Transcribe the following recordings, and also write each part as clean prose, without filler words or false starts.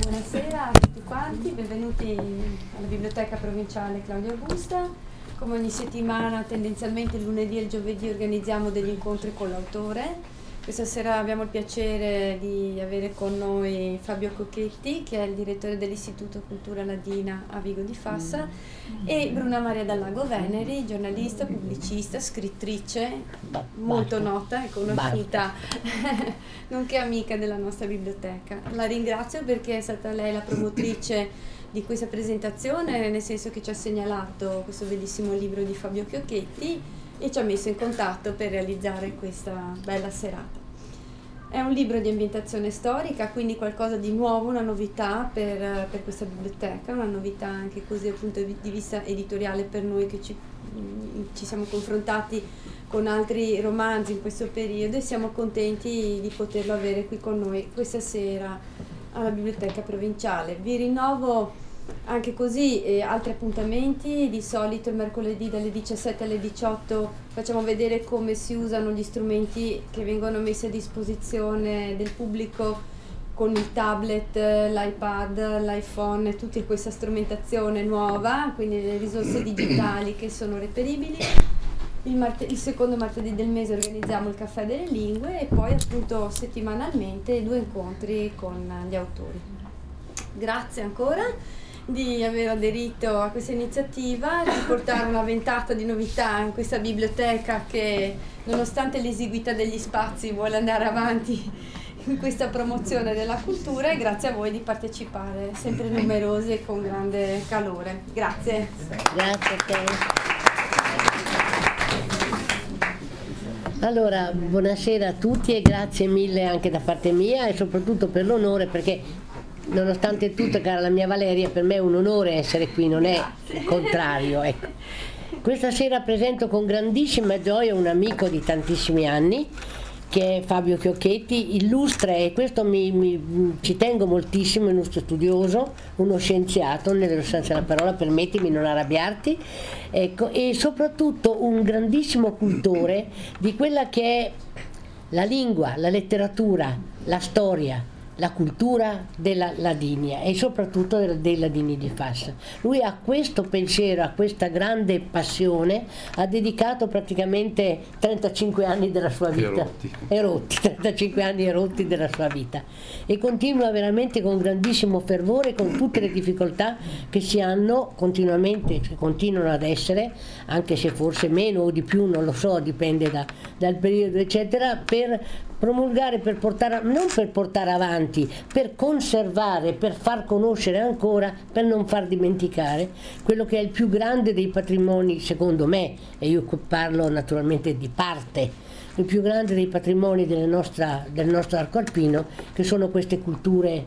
Buonasera a tutti quanti, benvenuti alla Biblioteca Provinciale Claudia Augusta. Come ogni settimana, tendenzialmente il lunedì e il giovedì organizziamo degli incontri con l'autore. Questa sera abbiamo il piacere di avere con noi Fabio Cocchetti, che è il direttore dell'Istituto Cultura Ladina a Vigo di Fassa, e Bruna Maria Dallago Veneri, giornalista, pubblicista, scrittrice, molto nota e conosciuta, nonché amica della nostra biblioteca. La ringrazio perché è stata lei la promotrice di questa presentazione, nel senso che ci ha segnalato questo bellissimo libro di Fabio Cocchetti e ci ha messo in contatto per realizzare questa bella serata. È un libro di ambientazione storica, quindi qualcosa di nuovo, una novità per questa biblioteca, una novità anche così dal punto di vista editoriale per noi che ci siamo confrontati con altri romanzi in questo periodo, e siamo contenti di poterlo avere qui con noi questa sera alla Biblioteca Provinciale. Vi rinnovo anche così altri appuntamenti. Di solito il mercoledì dalle 17 alle 18 facciamo vedere come si usano gli strumenti che vengono messi a disposizione del pubblico con il tablet, l'iPad, l'iPhone e tutta questa strumentazione nuova, quindi le risorse digitali che sono reperibili. Il secondo martedì del mese organizziamo il Caffè delle Lingue e poi appunto settimanalmente 2 incontri con gli autori. Grazie ancora di aver aderito a questa iniziativa, di portare una ventata di novità in questa biblioteca che, nonostante l'esiguità degli spazi, vuole andare avanti in questa promozione della cultura, e grazie a voi di partecipare, sempre numerosi e con grande calore. Grazie. Grazie a te. Allora, buonasera a tutti e grazie mille anche da parte mia e soprattutto per l'onore, perché nonostante tutto, cara la mia Valeria, per me è un onore essere qui, non è il contrario, ecco. Questa sera presento con grandissima gioia un amico di tantissimi anni, che è Fabio Cocchetti, illustre, e questo ci tengo moltissimo, illustre studioso, uno scienziato nel vero senso della parola, permettimi, non arrabbiarti, ecco, e soprattutto un grandissimo cultore di quella che è la lingua, la letteratura, la storia, la cultura della Ladinia e soprattutto dei Ladini di Fassa. Lui ha questo pensiero, ha questa grande passione, ha dedicato praticamente 35 anni della sua vita, 35 anni erotti della sua vita, e continua veramente con grandissimo fervore, con tutte le difficoltà che si hanno continuamente, che continuano ad essere, anche se forse meno o di più, non lo so, dipende dal periodo eccetera, per promulgare, non per portare avanti, per conservare, per far conoscere ancora, per non far dimenticare quello che è il più grande dei patrimoni, secondo me, e io parlo naturalmente di parte, il più grande dei patrimoni del nostro arco alpino, che sono queste culture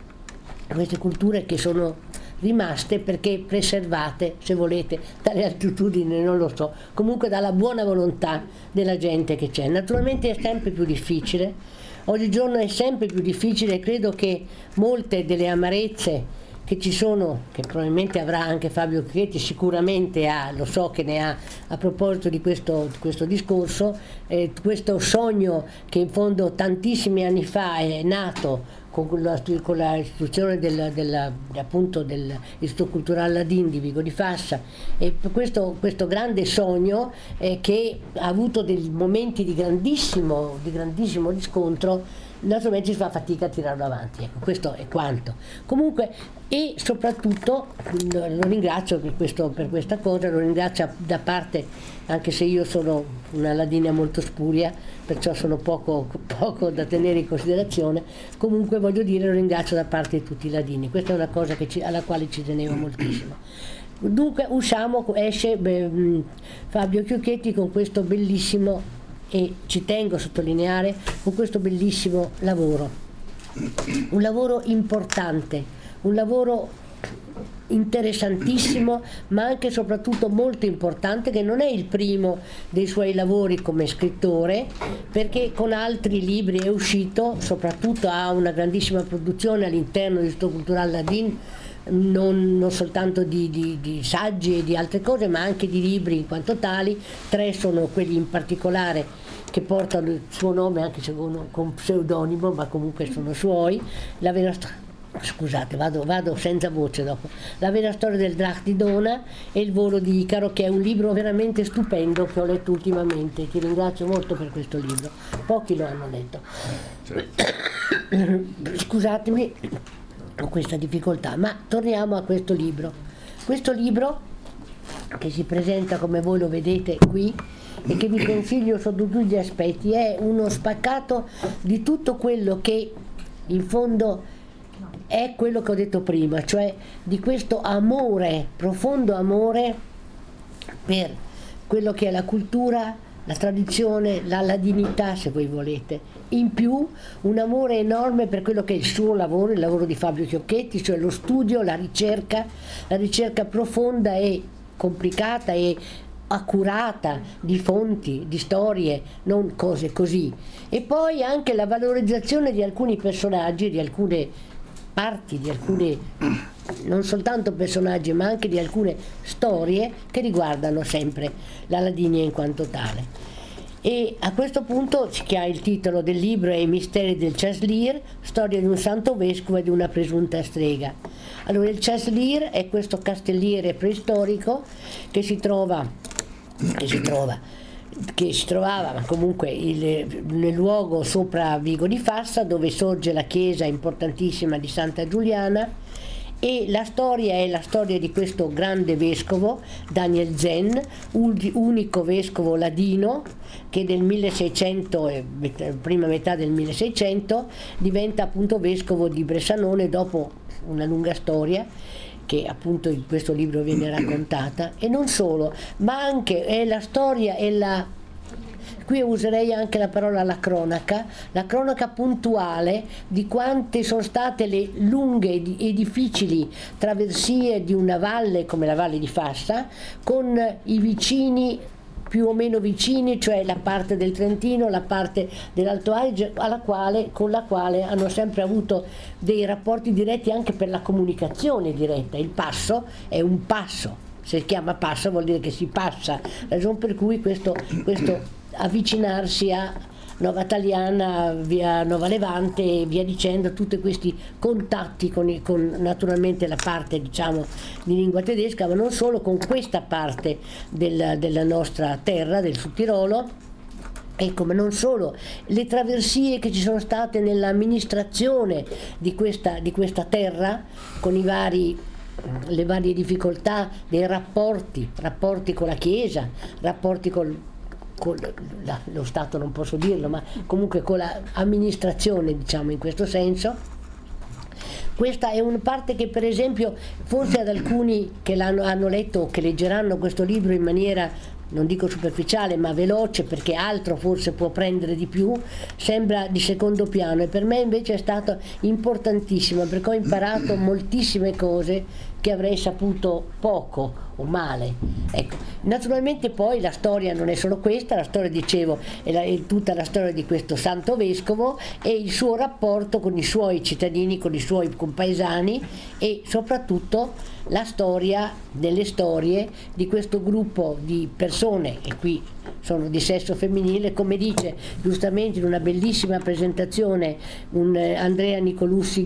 che sono rimaste perché preservate, se volete, dalle altitudini, non lo so, comunque dalla buona volontà della gente che c'è. Naturalmente è sempre più difficile, oggigiorno è sempre più difficile, e credo che molte delle amarezze che ci sono, che probabilmente avrà anche Fabio Cocchetti, sicuramente ha, lo so che ne ha, a proposito di questo discorso, questo sogno che in fondo tantissimi anni fa è nato con la istituzione appunto dell'Istituto Culturale Ladin di Vigo di Fassa, e questo grande sogno che ha avuto dei momenti di grandissimo riscontro, naturalmente si fa fatica a tirarlo avanti, ecco, questo è quanto. Comunque, e soprattutto lo ringrazio per questa cosa, lo ringrazio da parte, anche se io sono una ladina molto spuria, perciò sono poco da tenere in considerazione, comunque voglio dire, lo ringrazio da parte di tutti i ladini, questa è una cosa alla quale ci tenevo moltissimo. Dunque esce Fabio Cocchetti con questo bellissimo, e ci tengo a sottolineare, con questo bellissimo lavoro, un lavoro importante, un lavoro interessantissimo, ma anche e soprattutto molto importante, che non è il primo dei suoi lavori come scrittore, perché con altri libri è uscito, soprattutto ha una grandissima produzione all'interno dell'Istituto Culturale Ladin, non soltanto di saggi e di altre cose, ma anche di libri in quanto tali. 3 sono quelli in particolare che portano il suo nome, anche se con pseudonimo, ma comunque sono suoi. La vera scusate, vado senza voce dopo. La vera storia del Drach di Dona e il volo di Icaro, che è un libro veramente stupendo che ho letto ultimamente. Ti ringrazio molto per questo libro, pochi lo hanno letto. Scusatemi, ho questa difficoltà, ma torniamo a questo libro. Questo libro che si presenta come voi lo vedete qui e che vi consiglio sotto tutti gli aspetti, è uno spaccato di tutto quello che in fondo è quello che ho detto prima, cioè di questo amore, profondo amore per quello che è la cultura, la tradizione, la ladinità, se voi volete. In più un amore enorme per quello che è il suo lavoro, il lavoro di Fabio Chiocchetti, cioè lo studio, la ricerca profonda e complicata e accurata di fonti, di storie, non cose così. E poi anche la valorizzazione di alcuni personaggi, di alcune parti, di alcune, non soltanto personaggi, ma anche di alcune storie che riguardano sempre la Ladinia in quanto tale. E a questo punto che ha il titolo del libro è I misteri del Chaslier, storia di un santo vescovo e di una presunta strega. Allora, il Chaslier è questo castelliere preistorico che si trovava, ma comunque nel luogo sopra Vigo di Fassa, dove sorge la chiesa importantissima di Santa Giuliana. E la storia è la storia di questo grande vescovo, Daniel Zen, unico vescovo ladino che nel 1600, prima metà del 1600, diventa appunto vescovo di Bressanone dopo una lunga storia che appunto in questo libro viene raccontata. E non solo, ma anche è la storia e qui userei anche la parola la cronaca puntuale di quante sono state le lunghe e difficili traversie di una valle come la Valle di Fassa, con i vicini più o meno vicini, cioè la parte del Trentino, la parte dell'Alto Adige, con la quale hanno sempre avuto dei rapporti diretti anche per la comunicazione diretta. Il passo è un passo, se si chiama passo vuol dire che si passa, ragion per cui questo avvicinarsi a Nova Taliana, via Nova Levante e via dicendo, tutti questi contatti con naturalmente la parte diciamo di lingua tedesca, ma non solo, con questa parte della nostra terra, del Sud Tirolo. Ecco, ma non solo, le traversie che ci sono state nell'amministrazione di questa terra, con le varie difficoltà dei rapporti con la Chiesa, rapporti con lo Stato, non posso dirlo, ma comunque con l'amministrazione, diciamo in questo senso. Questa è una parte che per esempio forse ad alcuni che hanno letto o che leggeranno questo libro in maniera, non dico superficiale, ma veloce, perché altro forse può prendere di più, sembra di secondo piano, e per me invece è stato importantissimo, perché ho imparato moltissime cose che avrei saputo poco o male. Ecco, naturalmente poi la storia non è solo questa, la storia, dicevo, è tutta la storia di questo santo vescovo e il suo rapporto con i suoi cittadini, con i suoi compaesani, e soprattutto la storia delle storie di questo gruppo di persone, e qui sono di sesso femminile, come dice giustamente in una bellissima presentazione Andrea Nicolussi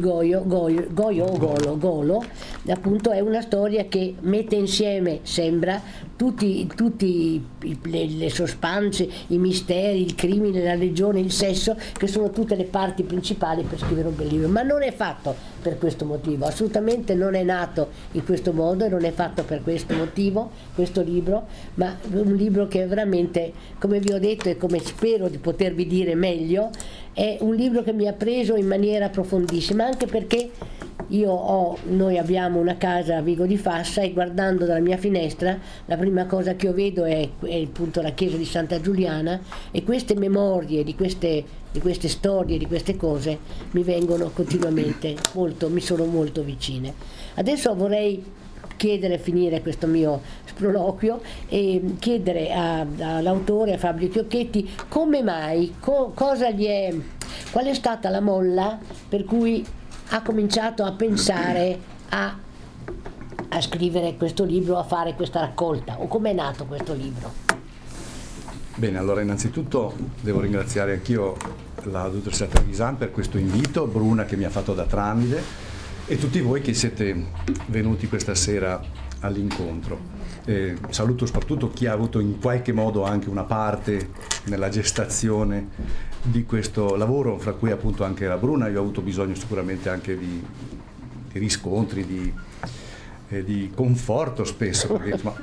Golo, appunto è una storia che mette insieme, sembra, tutti le sospanze, i misteri, il crimine, la religione, il sesso, che sono tutte le parti principali per scrivere un bel libro, ma non è fatto per questo motivo, assolutamente non è nato in questo modo e non è fatto per questo motivo questo libro, ma un libro che veramente, come vi ho detto e come spero di potervi dire meglio, è un libro che mi ha preso in maniera profondissima, anche perché noi abbiamo una casa a Vigo di Fassa e guardando dalla mia finestra la prima cosa che io vedo è appunto la chiesa di Santa Giuliana, e queste memorie di queste storie, di queste cose mi vengono continuamente mi sono molto vicine. Adesso vorrei finire questo mio sproloquio e chiedere all'autore, a Fabio Chiocchetti, come mai, qual è stata la molla per cui ha cominciato a pensare a scrivere questo libro, a fare questa raccolta, o com'è nato questo libro? Bene, allora innanzitutto devo ringraziare anch'io la dottoressa Trevisan per questo invito, Bruna che mi ha fatto da tramite, e tutti voi che siete venuti questa sera all'incontro. Saluto soprattutto chi ha avuto in qualche modo anche una parte nella gestazione di questo lavoro, fra cui appunto anche la Bruna. Io ho avuto bisogno sicuramente anche di riscontri, di conforto spesso, perché, insomma,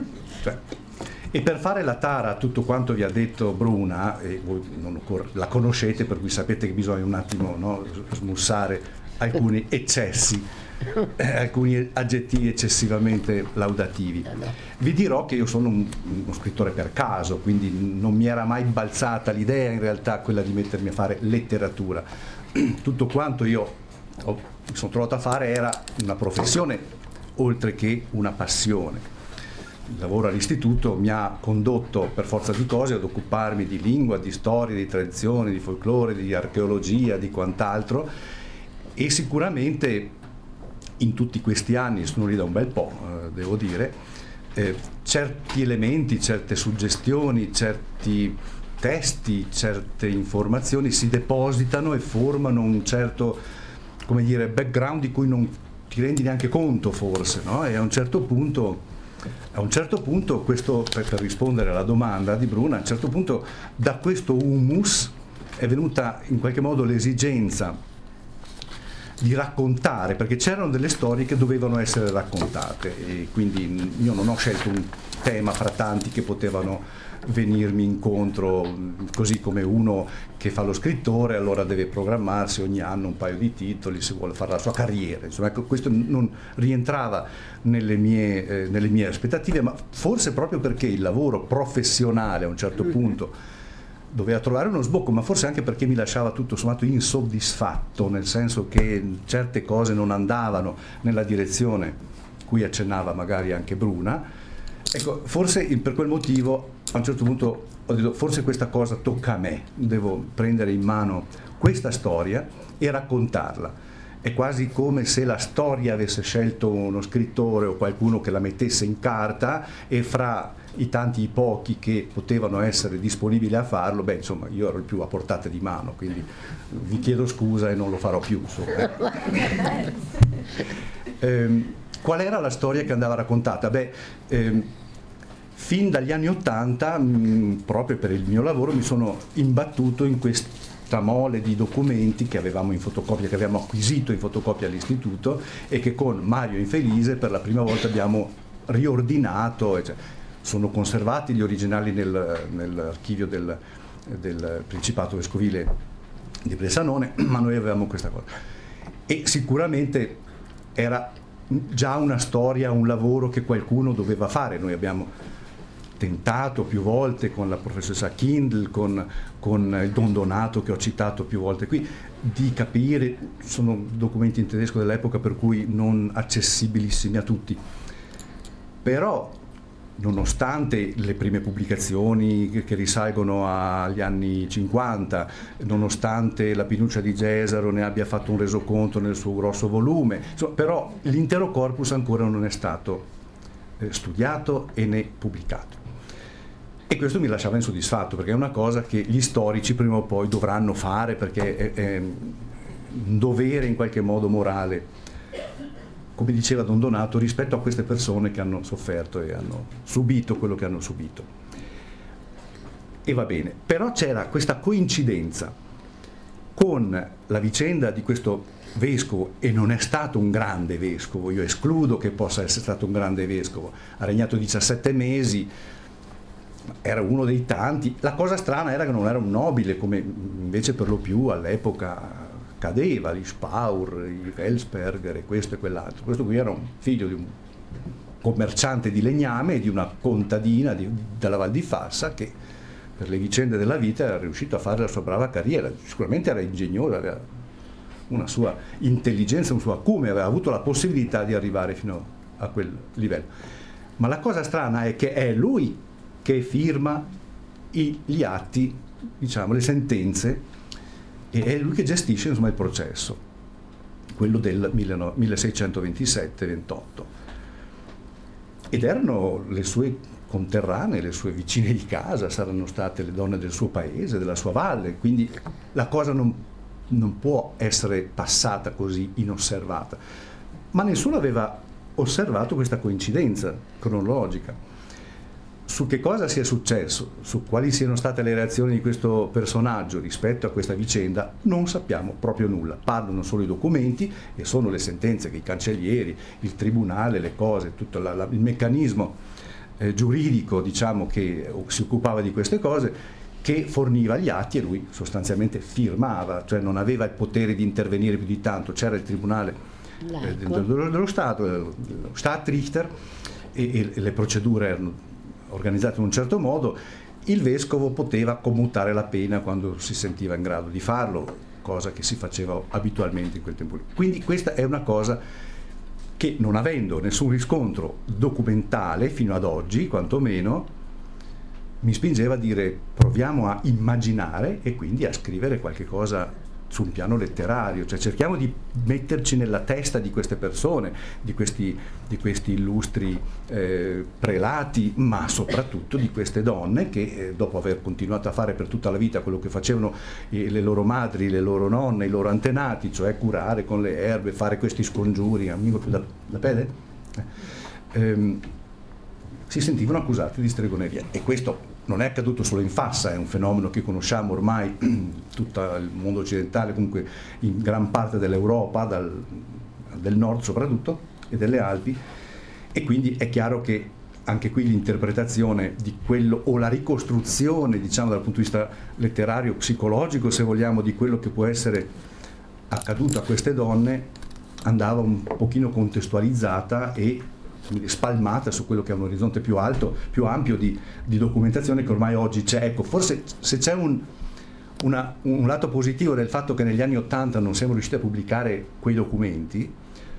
e per fare la tara a tutto quanto vi ha detto Bruna, e voi la conoscete, per cui sapete che bisogna un attimo, no, smussare alcuni eccessi, alcuni aggettivi eccessivamente laudativi. Vi dirò che io sono uno scrittore per caso, quindi non mi era mai balzata l'idea in realtà quella di mettermi a fare letteratura. Tutto quanto io mi sono trovato a fare era una professione oltre che una passione. Il lavoro all'istituto mi ha condotto per forza di cose ad occuparmi di lingua, di storia, di tradizioni, di folklore, di archeologia, di quant'altro, e sicuramente in tutti questi anni, sono lì da un bel po', devo dire, certi elementi, certe suggestioni, certi testi, certe informazioni si depositano e formano un certo, come dire, background di cui non ti rendi neanche conto forse, no? E a un certo punto, questo per rispondere alla domanda di Bruna, a un certo punto da questo humus è venuta in qualche modo l'esigenza di raccontare, perché c'erano delle storie che dovevano essere raccontate, e quindi io non ho scelto un tema fra tanti che potevano venirmi incontro, così come uno che fa lo scrittore allora deve programmarsi ogni anno un paio di titoli se vuole fare la sua carriera, insomma, ecco, questo non rientrava nelle mie aspettative, ma forse proprio perché il lavoro professionale a un certo punto doveva trovare uno sbocco, ma forse anche perché mi lasciava tutto sommato insoddisfatto, nel senso che certe cose non andavano nella direzione cui accennava magari anche Bruna. Ecco, forse per quel motivo a un certo punto ho detto forse questa cosa tocca a me, devo prendere in mano questa storia e raccontarla. È quasi come se la storia avesse scelto uno scrittore o qualcuno che la mettesse in carta, e fra i tanti, i pochi che potevano essere disponibili a farlo, beh, insomma, io ero il più a portata di mano, quindi vi chiedo scusa e non lo farò più. Qual era la storia che andava raccontata? Beh, fin dagli anni '80, proprio per il mio lavoro, mi sono imbattuto in questa mole di documenti che avevamo in fotocopia, che abbiamo acquisito in fotocopia all'istituto e che con Mario Infelice per la prima volta abbiamo riordinato. Sono conservati gli originali nell'archivio del Principato Vescovile di Bressanone, ma noi avevamo questa cosa. E sicuramente era già una storia, un lavoro che qualcuno doveva fare. Noi abbiamo tentato più volte con la professoressa Kindl, con il Don Donato che ho citato più volte qui, di capire, sono documenti in tedesco dell'epoca per cui non accessibilissimi a tutti, però nonostante le prime pubblicazioni che risalgono agli anni 50, nonostante la Pinuccia di Gesaro ne abbia fatto un resoconto nel suo grosso volume, insomma, però l'intero corpus ancora non è stato studiato e né pubblicato. E questo mi lasciava insoddisfatto, perché è una cosa che gli storici prima o poi dovranno fare, perché è un dovere in qualche modo morale, come diceva Don Donato, rispetto a queste persone che hanno sofferto e hanno subito quello che hanno subito. E va bene, però c'era questa coincidenza con la vicenda di questo vescovo, e non è stato un grande vescovo, io escludo che possa essere stato un grande vescovo, ha regnato 17 mesi, era uno dei tanti. La cosa strana era che non era un nobile, come invece per lo più all'epoca cadeva, gli Spaur, i Ellsperger e questo e quell'altro. Questo qui era un figlio di un commerciante di legname e di una contadina della Val di Fassa, che per le vicende della vita era riuscito a fare la sua brava carriera. Sicuramente era ingegnoso, aveva una sua intelligenza, un suo acume, aveva avuto la possibilità di arrivare fino a quel livello. Ma la cosa strana è che è lui che firma gli atti, diciamo, le sentenze, e è lui che gestisce, insomma, il processo, quello del 1627-28. Ed erano le sue conterranee, le sue vicine di casa, saranno state le donne del suo paese, della sua valle, quindi la cosa non può essere passata così inosservata. ma nessuno aveva osservato questa coincidenza cronologica. Su che cosa sia successo, su quali siano state le reazioni di questo personaggio rispetto a questa vicenda, non sappiamo proprio nulla. Parlano solo i documenti e sono le sentenze che i cancellieri, il tribunale, le cose, tutto il meccanismo giuridico, diciamo, che si occupava di queste cose, che forniva gli atti e lui sostanzialmente firmava, cioè non aveva il potere di intervenire più di tanto. C'era il tribunale dello Stato, lo Stadtrichter, e le procedure erano organizzate in un certo modo. Il vescovo poteva commutare la pena quando si sentiva in grado di farlo, cosa che si faceva abitualmente in quel tempo lì. Quindi questa è una cosa che, non avendo nessun riscontro documentale fino ad oggi, quantomeno, mi spingeva a dire proviamo a immaginare e quindi a scrivere qualche cosa su un piano letterario, cioè cerchiamo di metterci nella testa di queste persone, di questi illustri prelati, ma soprattutto di queste donne che dopo aver continuato a fare per tutta la vita quello che facevano le loro madri, le loro nonne, i loro antenati, cioè curare con le erbe, fare questi scongiuri, amico più da pelle, si sentivano accusati di stregoneria. E questo non è accaduto solo in Fassa, è un fenomeno che conosciamo ormai in tutto il mondo occidentale, comunque in gran parte dell'Europa, del nord soprattutto, e delle Alpi, e quindi è chiaro che anche qui l'interpretazione di quello, o la ricostruzione, diciamo dal punto di vista letterario, psicologico se vogliamo, di quello che può essere accaduto a queste donne, andava un pochino contestualizzata e spalmata su quello che è un orizzonte più alto, più ampio di documentazione che ormai oggi c'è. Ecco, forse se c'è un lato positivo del fatto che negli anni '80 non siamo riusciti a pubblicare quei documenti,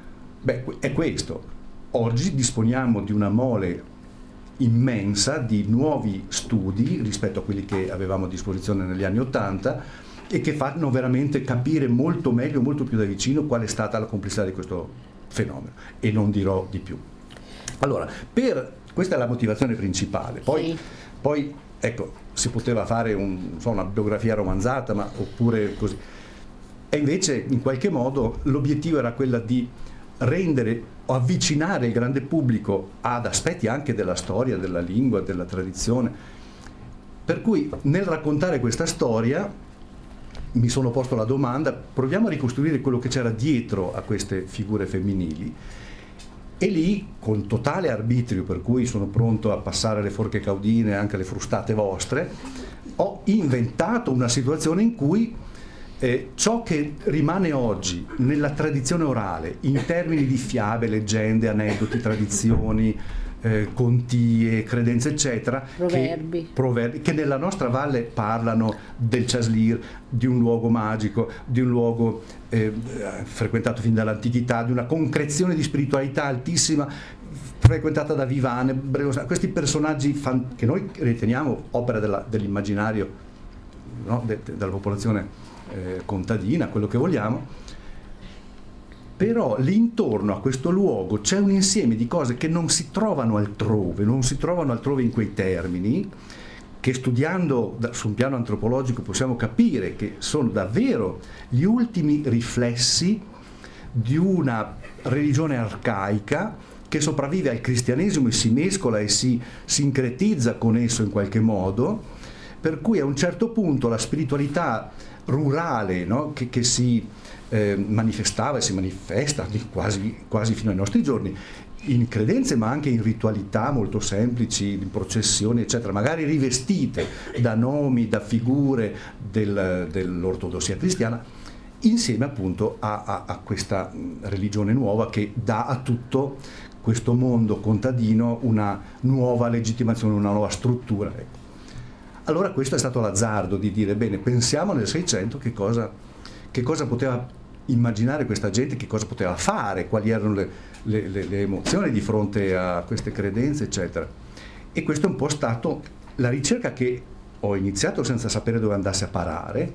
è questo. Oggi disponiamo di una mole immensa di nuovi studi rispetto a quelli che avevamo a disposizione negli anni *80 e che fanno veramente capire molto meglio, molto più da vicino qual è stata la complessità di questo fenomeno, e non dirò di più. Allora, questa è la motivazione principale. Poi ecco, si poteva fare una biografia romanzata, oppure così. E invece, in qualche modo, l'obiettivo era quello di rendere o avvicinare il grande pubblico ad aspetti anche della storia, della lingua, della tradizione. Per cui, nel raccontare questa storia, mi sono posto la domanda: proviamo a ricostruire quello che c'era dietro a queste figure femminili. E lì, con totale arbitrio, per cui sono pronto a passare le forche caudine, anche le frustate vostre, ho inventato una situazione in cui ciò che rimane oggi nella tradizione orale, in termini di fiabe, leggende, aneddoti, tradizioni, contie, credenze, eccetera, proverbi che nella nostra valle parlano del Chaslir, di un luogo magico, di un luogo frequentato fin dall'antichità, di una concrezione di spiritualità altissima frequentata da Vivane, questi personaggi che noi riteniamo opera dell'immaginario, no? Della popolazione contadina, quello che vogliamo. Però lì intorno a questo luogo c'è un insieme di cose che non si trovano altrove in quei termini, che studiando su un piano antropologico possiamo capire che sono davvero gli ultimi riflessi di una religione arcaica che sopravvive al cristianesimo e si mescola e si sincretizza con esso in qualche modo, per cui a un certo punto la spiritualità rurale, no? che si manifestava e si manifesta quasi fino ai nostri giorni in credenze, ma anche in ritualità molto semplici, in processioni eccetera, magari rivestite da nomi, da figure dell'ortodossia cristiana, insieme appunto a questa religione nuova che dà a tutto questo mondo contadino una nuova legittimazione, una nuova struttura. Ecco. Allora questo è stato l'azzardo di dire: bene, pensiamo nel 600 che cosa poteva immaginare questa gente, che cosa poteva fare, quali erano le emozioni di fronte a queste credenze eccetera. E questo è un po' stato la ricerca che ho iniziato senza sapere dove andasse a parare,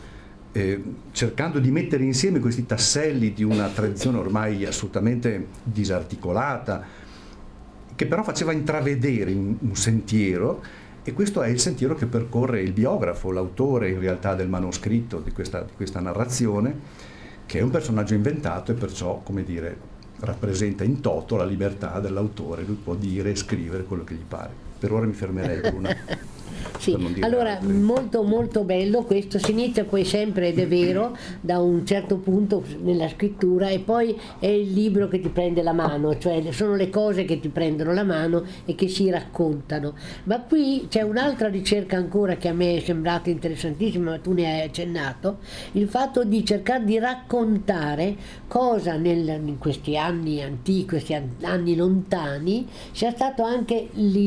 cercando di mettere insieme questi tasselli di una tradizione ormai assolutamente disarticolata, che però faceva intravedere un sentiero, e questo è il sentiero che percorre il biografo, l'autore in realtà del manoscritto di questa narrazione, che è un personaggio inventato e perciò, come dire, rappresenta in toto la libertà dell'autore, lui può dire e scrivere quello che gli pare. Per ora mi fermerei, Bruna. Sì, allora molto molto bello questo, si inizia poi sempre, ed è vero, da un certo punto nella scrittura, e poi è il libro che ti prende la mano, cioè sono le cose che ti prendono la mano e che si raccontano. Ma qui c'è un'altra ricerca ancora che a me è sembrata interessantissima, ma tu ne hai accennato, il fatto di cercare di raccontare cosa in questi anni antichi, questi anni lontani, sia stato anche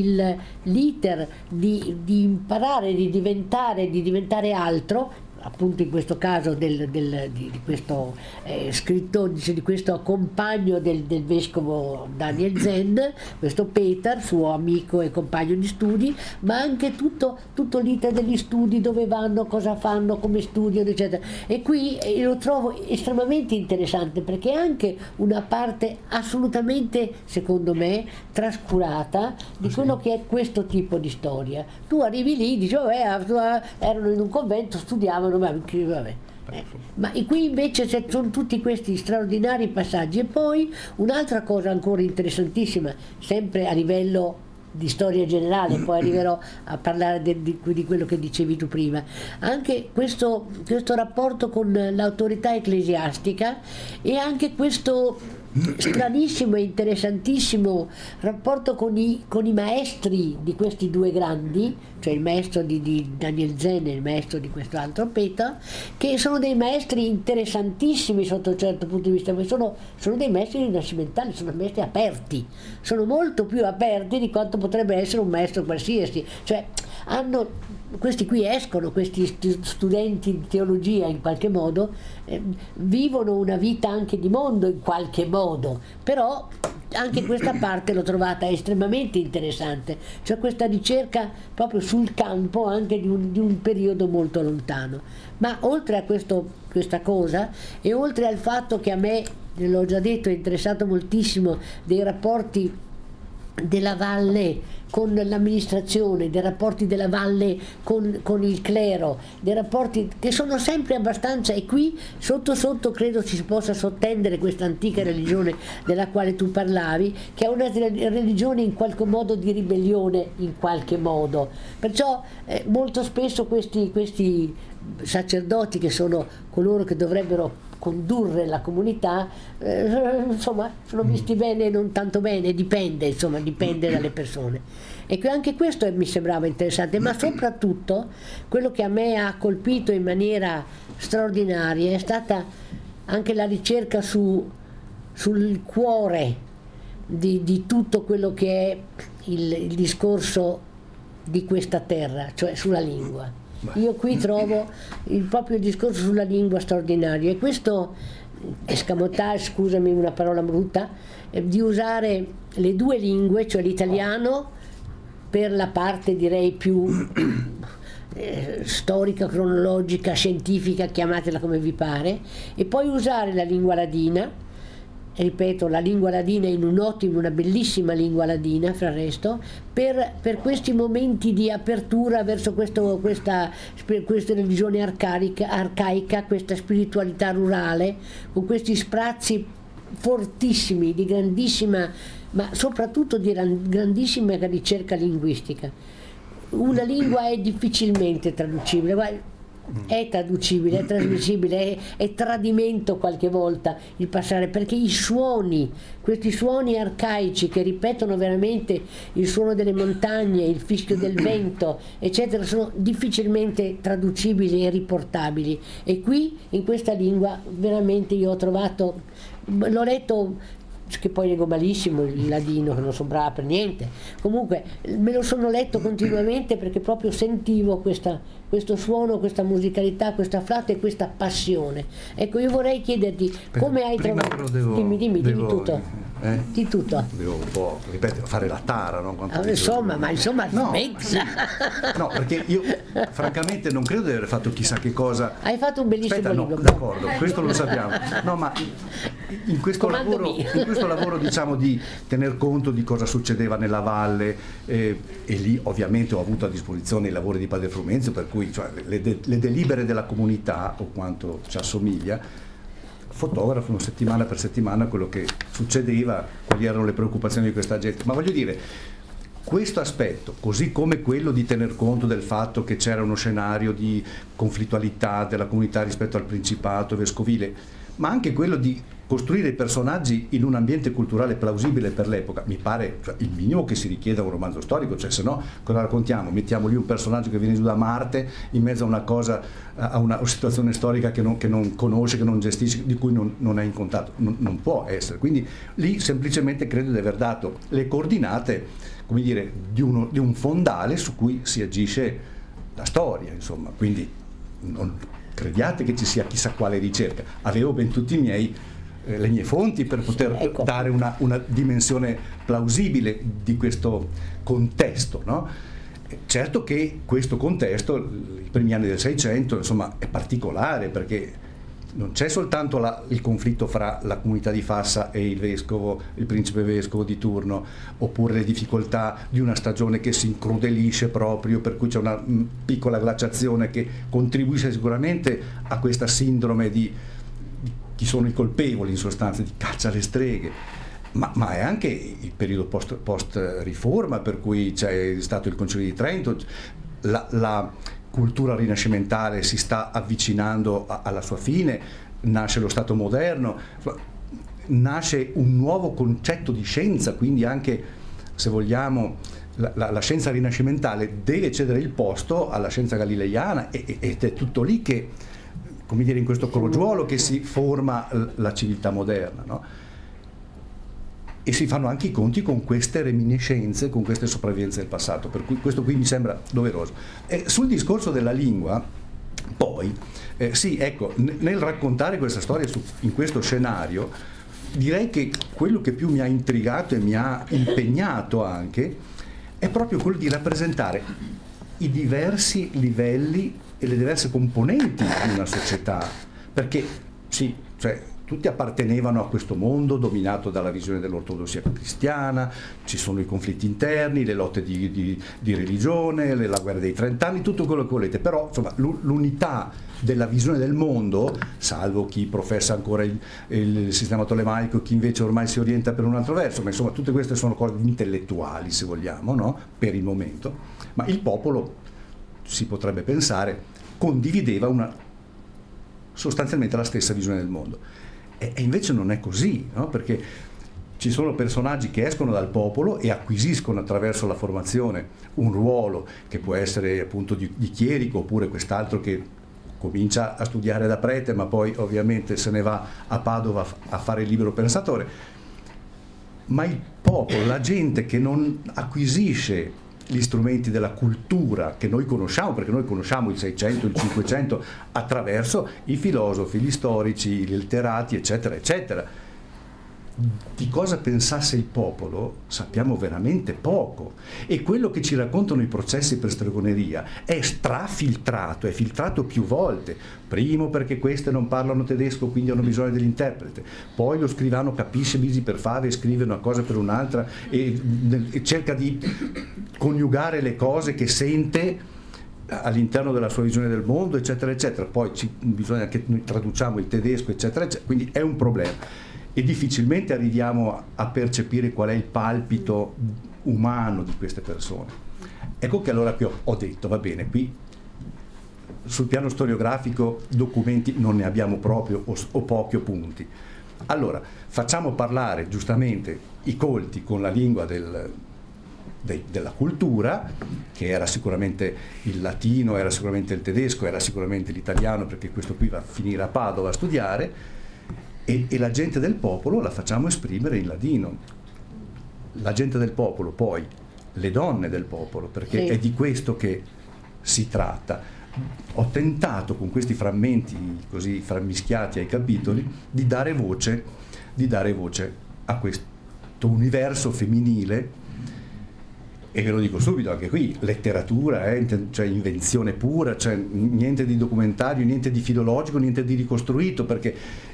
l'iter di imparare, di diventare altro, appunto in questo caso di questo scritto, di questo compagno del vescovo Daniel Zen, questo Peter, suo amico e compagno di studi, ma anche tutto l'iter degli studi, dove vanno, cosa fanno, come studiano, eccetera. E qui lo trovo estremamente interessante, perché è anche una parte assolutamente, secondo me, trascurata di quello che è questo tipo di storia. Tu arrivi lì, dici, erano in un convento, studiavano, vabbè. Ma qui invece sono tutti questi straordinari passaggi. E poi un'altra cosa ancora interessantissima, sempre a livello di storia generale, poi arriverò a parlare di quello che dicevi tu prima, anche questo rapporto con l'autorità ecclesiastica, e anche questo stranissimo e interessantissimo rapporto con i maestri di questi due grandi, cioè il maestro di Daniel Zen e il maestro di questo altro Peter, che sono dei maestri interessantissimi sotto un certo punto di vista, ma sono dei maestri rinascimentali, sono maestri aperti, sono molto più aperti di quanto potrebbe essere un maestro qualsiasi, cioè questi qui escono, questi studenti di teologia in qualche modo, vivono una vita anche di mondo in qualche modo, però anche questa parte l'ho trovata estremamente interessante, cioè questa ricerca proprio sul campo anche di un periodo molto lontano. Ma oltre a questa cosa, e oltre al fatto che a me, l'ho già detto, è interessato moltissimo dei rapporti della valle con l'amministrazione, dei rapporti della valle con il clero, dei rapporti che sono sempre abbastanza, e qui sotto sotto credo si possa sottendere questa antica religione della quale tu parlavi, che è una religione in qualche modo di ribellione, in qualche modo. Perciò molto spesso questi sacerdoti, che sono coloro che dovrebbero condurre la comunità, insomma sono visti bene e non tanto bene, dipende dalle persone. E anche questo mi sembrava interessante, ma soprattutto quello che a me ha colpito in maniera straordinaria è stata anche la ricerca sul cuore di tutto quello che è il discorso di questa terra, cioè sulla lingua. Io qui trovo proprio il discorso sulla lingua straordinario, e questo escamotage, scusami una parola brutta, di usare le due lingue, cioè l'italiano per la parte direi più storica, cronologica, scientifica, chiamatela come vi pare, e poi usare la lingua ladina. Ripeto, la lingua ladina in una bellissima lingua ladina, fra il resto, per questi momenti di apertura verso questa religione arcaica, questa spiritualità rurale, con questi sprazzi fortissimi, di grandissima, ma soprattutto di grandissima ricerca linguistica. Una lingua è difficilmente traducibile, è traducibile, è trasmissibile, è tradimento qualche volta il passare, perché questi suoni arcaici che ripetono veramente il suono delle montagne, il fischio del vento, eccetera, sono difficilmente traducibili e riportabili. E qui in questa lingua veramente io ho trovato, l'ho letto, che poi leggo malissimo il ladino, che non sono brava per niente, comunque me lo sono letto continuamente, perché proprio sentivo questo suono, questa musicalità, questa flauta e questa passione. Ecco, io vorrei chiederti come hai trovato. Dimmi tutto. Di tutto. Devo un po', ripeto, fare la tara, no? Insomma, no, perché io francamente non credo di aver fatto chissà che cosa. Hai fatto un bellissimo libro. D'accordo, questo lo sappiamo. No, ma in questo lavoro diciamo di tener conto di cosa succedeva nella valle, e lì ovviamente ho avuto a disposizione i lavori di Padre Frumenzio, per cui le delibere della comunità, o quanto ci assomiglia, fotografano settimana per settimana quello che succedeva, quali erano le preoccupazioni di questa gente. Ma voglio dire, questo aspetto, così come quello di tener conto del fatto che c'era uno scenario di conflittualità della comunità rispetto al principato vescovile, ma anche quello di costruire i personaggi in un ambiente culturale plausibile per l'epoca, mi pare, cioè, il minimo che si richiede a un romanzo storico, cioè se no cosa raccontiamo? Mettiamo lì un personaggio che viene giù da Marte in mezzo a una cosa, a una situazione storica che non conosce, che non gestisce, di cui non è in contatto, non può essere. Quindi lì semplicemente credo di aver dato le coordinate, come dire, di un fondale su cui si agisce la storia, insomma. Quindi non crediate che ci sia chissà quale ricerca, avevo ben tutti le mie fonti per poter dare una dimensione plausibile di questo contesto, no? Certo che questo contesto, i primi anni del Seicento, insomma, è particolare, perché non c'è soltanto il conflitto fra la comunità di Fassa e il vescovo, il principe vescovo di turno, oppure le difficoltà di una stagione che si incrudelisce proprio, per cui c'è una piccola glaciazione che contribuisce sicuramente a questa sindrome di chi sono i colpevoli, in sostanza, di caccia alle streghe, ma è anche il periodo post riforma, per cui c'è stato il Concilio di Trento, la cultura rinascimentale si sta avvicinando alla sua fine, nasce lo Stato moderno, nasce un nuovo concetto di scienza, quindi anche, se vogliamo, la scienza rinascimentale deve cedere il posto alla scienza galileiana, ed è tutto lì che, come dire, in questo crogiuolo che si forma la civiltà moderna, no? E si fanno anche i conti con queste reminiscenze, con queste sopravvivenze del passato, per cui questo qui mi sembra doveroso. Sul discorso della lingua, poi, sì, ecco, nel raccontare questa storia in questo scenario, direi che quello che più mi ha intrigato e mi ha impegnato anche è proprio quello di rappresentare i diversi livelli e le diverse componenti di una società, perché sì, cioè, tutti appartenevano a questo mondo dominato dalla visione dell'ortodossia cristiana, ci sono i conflitti interni, le lotte di religione, la guerra dei 30 anni, tutto quello che volete, però insomma l'unità della visione del mondo, salvo chi professa ancora il sistema tolemaico, chi invece ormai si orienta per un altro verso, ma insomma tutte queste sono cose intellettuali, se vogliamo, no? Per il momento, ma il popolo, si potrebbe pensare, condivideva sostanzialmente la stessa visione del mondo. E invece non è così, no? Perché ci sono personaggi che escono dal popolo e acquisiscono attraverso la formazione un ruolo che può essere appunto di chierico, oppure quest'altro che comincia a studiare da prete ma poi ovviamente se ne va a Padova a fare il libero pensatore. Ma il popolo, la gente che non acquisisce gli strumenti della cultura che noi conosciamo, perché noi conosciamo il 600, il 500 attraverso i filosofi, gli storici, i letterati, eccetera, eccetera. Di cosa pensasse il popolo sappiamo veramente poco, e quello che ci raccontano i processi per stregoneria è strafiltrato, è filtrato più volte. Primo perché queste non parlano tedesco, quindi hanno bisogno dell'interprete, poi lo scrivano capisce bisi per fare e scrive una cosa per un'altra e cerca di coniugare le cose che sente all'interno della sua visione del mondo, eccetera, eccetera. Poi bisogna che noi traduciamo il tedesco, eccetera, eccetera, quindi è un problema. E difficilmente arriviamo a percepire qual è il palpito umano di queste persone. Ecco che allora qui ho detto, va bene, qui sul piano storiografico documenti non ne abbiamo proprio o pochi punti. Allora, facciamo parlare giustamente i colti con la lingua della cultura, che era sicuramente il latino, era sicuramente il tedesco, era sicuramente l'italiano, perché questo qui va a finire a Padova a studiare, e la gente del popolo la facciamo esprimere in ladino. La gente del popolo, poi le donne del popolo, perché sì, è di questo che si tratta. Ho tentato con questi frammenti così frammischiati ai capitoli di dare voce a questo universo femminile, e ve lo dico subito, anche qui letteratura, cioè invenzione pura, cioè niente di documentario, niente di filologico, niente di ricostruito, perché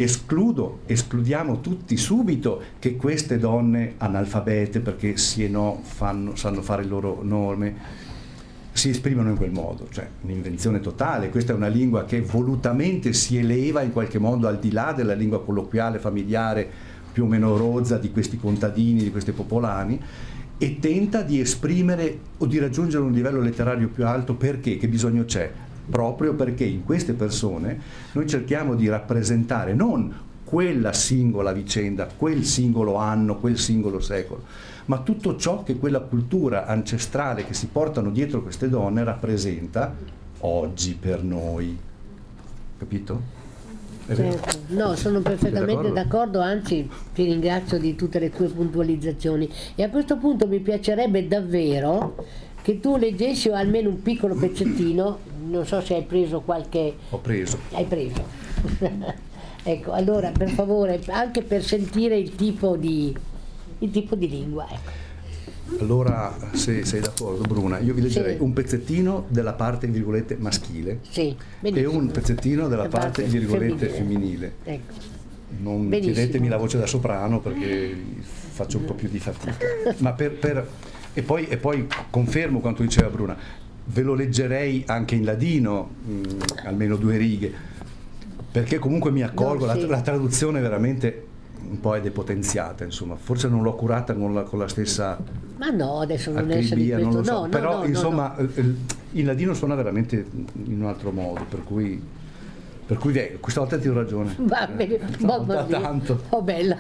escludiamo tutti subito che queste donne analfabete, perché sì e no sanno fare il loro nome, si esprimono in quel modo, cioè un'invenzione totale. Questa è una lingua che volutamente si eleva in qualche modo al di là della lingua colloquiale, familiare, più o meno rozza di questi contadini, di questi popolani, e tenta di esprimere o di raggiungere un livello letterario più alto. Perché? Che bisogno c'è? Proprio perché in queste persone noi cerchiamo di rappresentare non quella singola vicenda, quel singolo anno, quel singolo secolo, ma tutto ciò che quella cultura ancestrale che si portano dietro queste donne rappresenta oggi per noi. Capito? Certo. No, sono perfettamente d'accordo, anzi ti ringrazio di tutte le tue puntualizzazioni, e a questo punto mi piacerebbe davvero che tu leggessi almeno un piccolo pezzettino, non so se hai preso qualche... Ho preso. Hai preso. Ecco, allora per favore, anche per sentire il tipo di lingua, ecco. Allora, se sei d'accordo Bruna, io vi leggerei Sì. un pezzettino della parte virgolette maschile Sì, e benissimo. un pezzettino della La parte virgolette femminile. Ecco. Non Benissimo. chiedetemi la voce da soprano perché faccio un po' più di fatica. Ma e poi confermo quanto diceva Bruna, ve lo leggerei anche in ladino, almeno 2 righe, perché comunque mi accorgo, No, sì. la traduzione veramente un po' è depotenziata, insomma, forse non l'ho curata con la stessa Ma no, adesso non essere di acribia, non questo, lo so, no, però no, insomma il ladino suona veramente in un altro modo, per cui questa volta ti ho ragione. Va bene, No, mamma da mia. tanto. Oh, bella.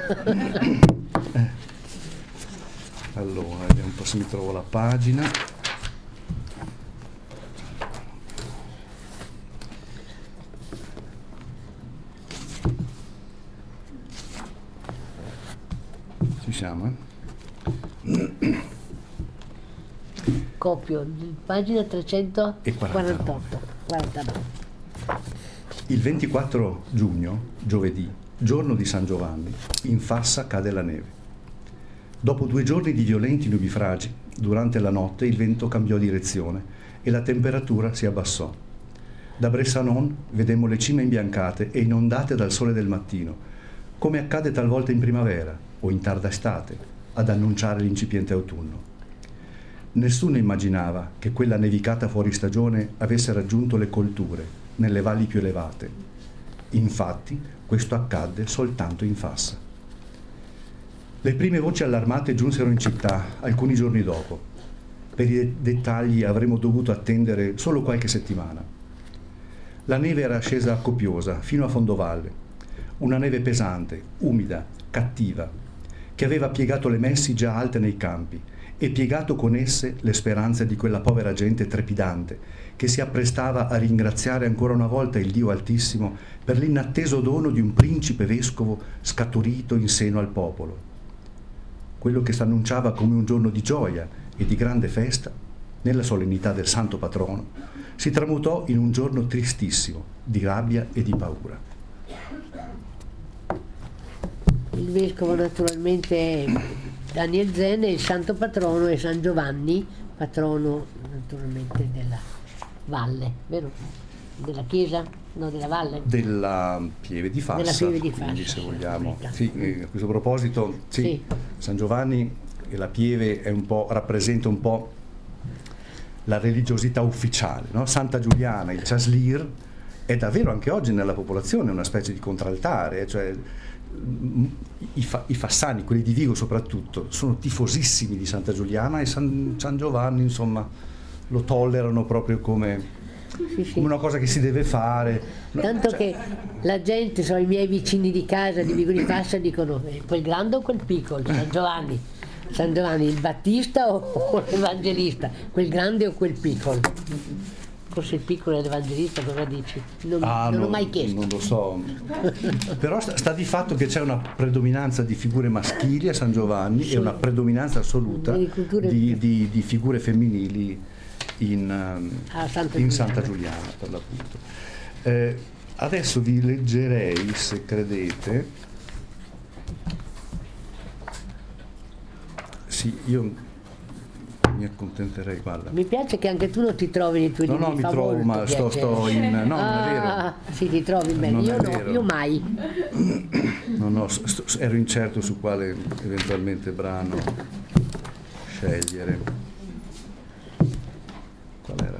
Allora, vediamo un po' se mi trovo la pagina. Ci siamo, Copio, pagina 348. 49. Il 24 giugno, giovedì, giorno di San Giovanni, in Fassa cade la neve. Dopo 2 giorni di violenti nubifragi, durante la notte il vento cambiò direzione e la temperatura si abbassò. Da Bressanon vedemmo le cime imbiancate e inondate dal sole del mattino, come accade talvolta in primavera o in tarda estate, ad annunciare l'incipiente autunno. Nessuno immaginava che quella nevicata fuori stagione avesse raggiunto le colture, nelle valli più elevate. Infatti, questo accadde soltanto in Fassa. Le prime voci allarmate giunsero in città alcuni giorni dopo. Per i dettagli avremmo dovuto attendere solo qualche settimana. La neve era scesa copiosa fino a fondovalle, una neve pesante, umida, cattiva, che aveva piegato le messi già alte nei campi e piegato con esse le speranze di quella povera gente trepidante che si apprestava a ringraziare ancora una volta il Dio Altissimo per l'inatteso dono di un principe vescovo scaturito in seno al popolo. Quello che s'annunciava come un giorno di gioia e di grande festa, nella solennità del santo patrono, si tramutò in un giorno tristissimo, di rabbia e di paura. Il vescovo naturalmente è Daniel Zen e il santo patrono è San Giovanni, patrono naturalmente della valle, vero? Della chiesa? No, della valle? Della Pieve di Fassa, Della Pieve di quindi Fassa, se vogliamo. ecco. Sì, a questo proposito, sì, Sì. San Giovanni e la Pieve è rappresenta un po' la religiosità ufficiale, no? Santa Giuliana, il Chaslir, è davvero anche oggi nella popolazione una specie di contraltare, cioè i fassani, quelli di Vigo soprattutto, sono tifosissimi di Santa Giuliana e San Giovanni, insomma, lo tollerano proprio come una cosa che si deve fare. Tanto che la gente, sono i miei vicini di casa di Vigo di Fassa, dicono quel grande o quel piccolo, San Giovanni, il Battista o l'Evangelista, quel grande o quel piccolo? Forse il piccolo è l'Evangelista, cosa dici? Non ho mai chiesto. Non lo so, però sta di fatto che c'è una predominanza di figure maschili a San Giovanni e una predominanza assoluta di figure femminili in Santa Giuliana, per l'appunto. Adesso vi leggerei, se credete, sì, io mi accontenterei, guarda. Mi piace che anche tu non ti trovi nei tuoi libri. No, mi trovo, ma sto in... No, non è vero. Sì, ti trovi bene, Non io è no, vero. io mai. No, ero incerto su quale eventualmente brano scegliere. Qual era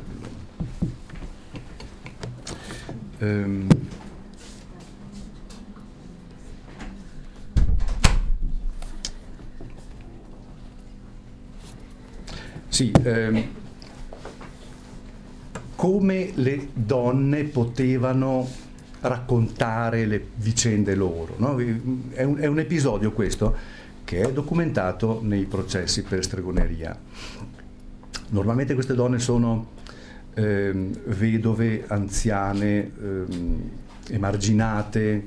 Sì, come le donne potevano raccontare le vicende loro, no? È un episodio questo che è documentato nei processi per stregoneria. Normalmente queste donne sono vedove, anziane, emarginate,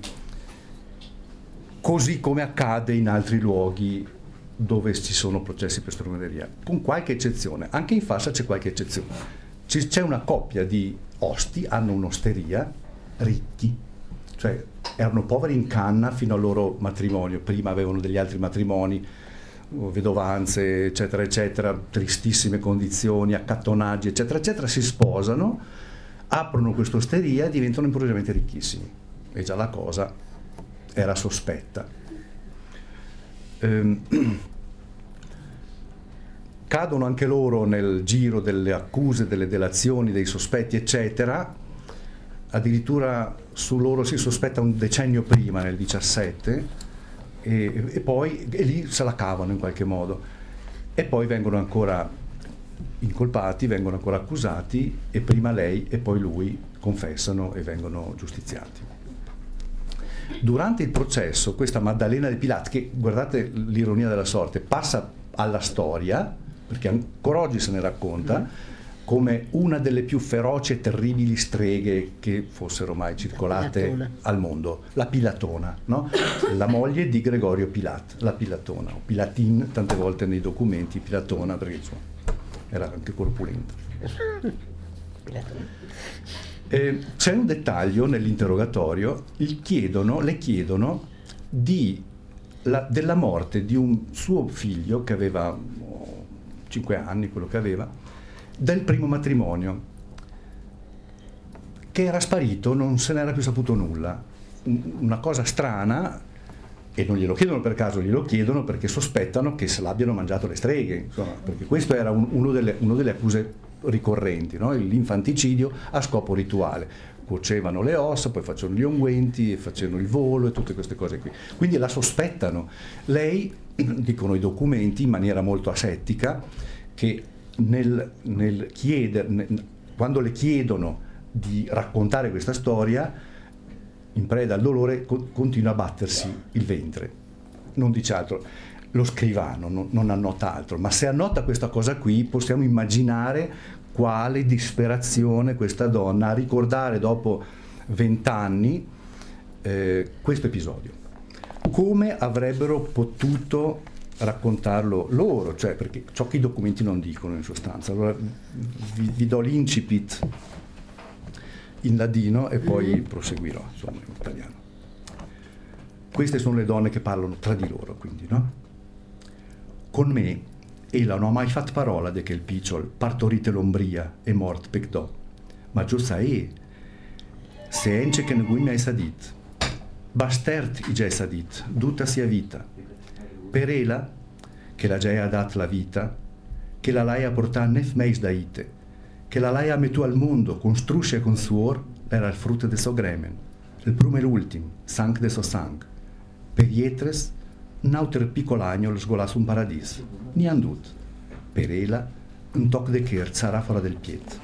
così come accade in altri luoghi dove ci sono processi per stregoneria, con qualche eccezione. Anche in Fassa c'è qualche eccezione. C'è una coppia di osti, hanno un'osteria, ricchi, cioè erano poveri in canna fino al loro matrimonio, prima avevano degli altri matrimoni, vedovanze, eccetera, eccetera, tristissime condizioni, accattonaggi, eccetera, eccetera, si sposano, aprono questa osteria e diventano improvvisamente ricchissimi. E già la cosa era sospetta. Cadono anche loro nel giro delle accuse, delle delazioni, dei sospetti, eccetera. Addirittura su loro si sospetta un decennio prima, nel 17, e poi lì se la cavano in qualche modo. E poi vengono ancora incolpati, vengono ancora accusati, e prima lei e poi lui confessano e vengono giustiziati. Durante il processo, questa Maddalena de Pilat, che guardate l'ironia della sorte, passa alla storia, perché ancora oggi se ne racconta, come una delle più feroci e terribili streghe che fossero mai circolate al mondo, la Pilatona, no? La moglie di Gregorio Pilat, la Pilatona, o Pilatin tante volte nei documenti, Pilatona, perché insomma, era anche corpulenta. C'è un dettaglio nell'interrogatorio, le chiedono della morte di un suo figlio che aveva 5 anni, quello che aveva, del primo matrimonio, che era sparito, non se n'era più saputo nulla. Una cosa strana, e non glielo chiedono per caso, glielo chiedono perché sospettano che se l'abbiano mangiato le streghe, insomma, perché questo era uno delle accuse ricorrenti, no? L'infanticidio a scopo rituale. Cuocevano le ossa, poi facevano gli unguenti, facevano il volo e tutte queste cose qui. Quindi la sospettano. Lei, dicono i documenti, in maniera molto asettica, che quando le chiedono di raccontare questa storia, in preda al dolore continua a battersi il ventre. Non dice altro. Lo scrivano, non annota altro, ma se annota questa cosa qui possiamo immaginare quale disperazione questa donna a ricordare dopo 20 anni questo episodio. Come avrebbero potuto raccontarlo loro, cioè perché ciò che i documenti non dicono in sostanza. Allora vi do l'incipit in ladino e poi proseguirò, insomma, in italiano. Queste sono le donne che parlano tra di loro, quindi, no? Con me, ella non ha mai fatto parola de che il picciol partorite l'ombria e mort pecdò, ma già sai, se ence che negui mi hai sadit, bastert i già sadit, tutta sia vita, per ella, che la già ha dat la vita, che la lai a portare nef meis da ite, che la lai a metu al mondo con strusce e con suor, era il frutto de so gremen, il prume l'ultim, sanc de so sanc, per ietres, n'auter piccolagnol sgolas un paradis, ni andut, per ella un toc de cher sarà fuori del pied.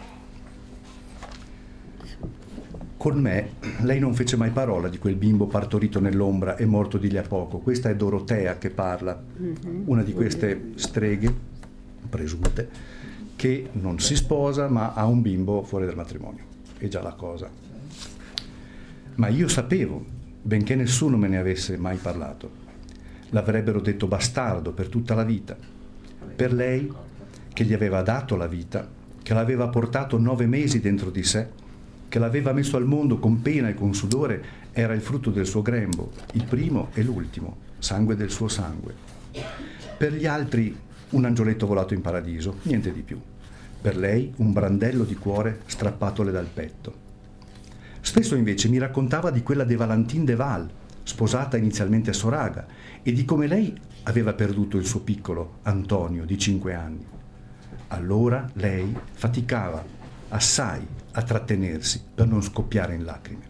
Con me lei non fece mai parola di quel bimbo partorito nell'ombra e morto di lì a poco. Questa è Dorotea che parla, una di queste streghe presunte che non si sposa ma ha un bimbo fuori dal matrimonio. È già la cosa. Ma io sapevo, benché nessuno me ne avesse mai parlato, l'avrebbero detto bastardo per tutta la vita. Per lei, che gli aveva dato la vita, che l'aveva portato 9 mesi dentro di sé, che l'aveva messo al mondo con pena e con sudore, era il frutto del suo grembo, il primo e l'ultimo, sangue del suo sangue. Per gli altri un angioletto volato in paradiso, niente di più. Per lei un brandello di cuore strappatole dal petto. Spesso invece mi raccontava di quella de Valentine de Val, sposata inizialmente a Soraga, e di come lei aveva perduto il suo piccolo Antonio di 5 anni. Allora lei faticava assai a trattenersi per non scoppiare in lacrime.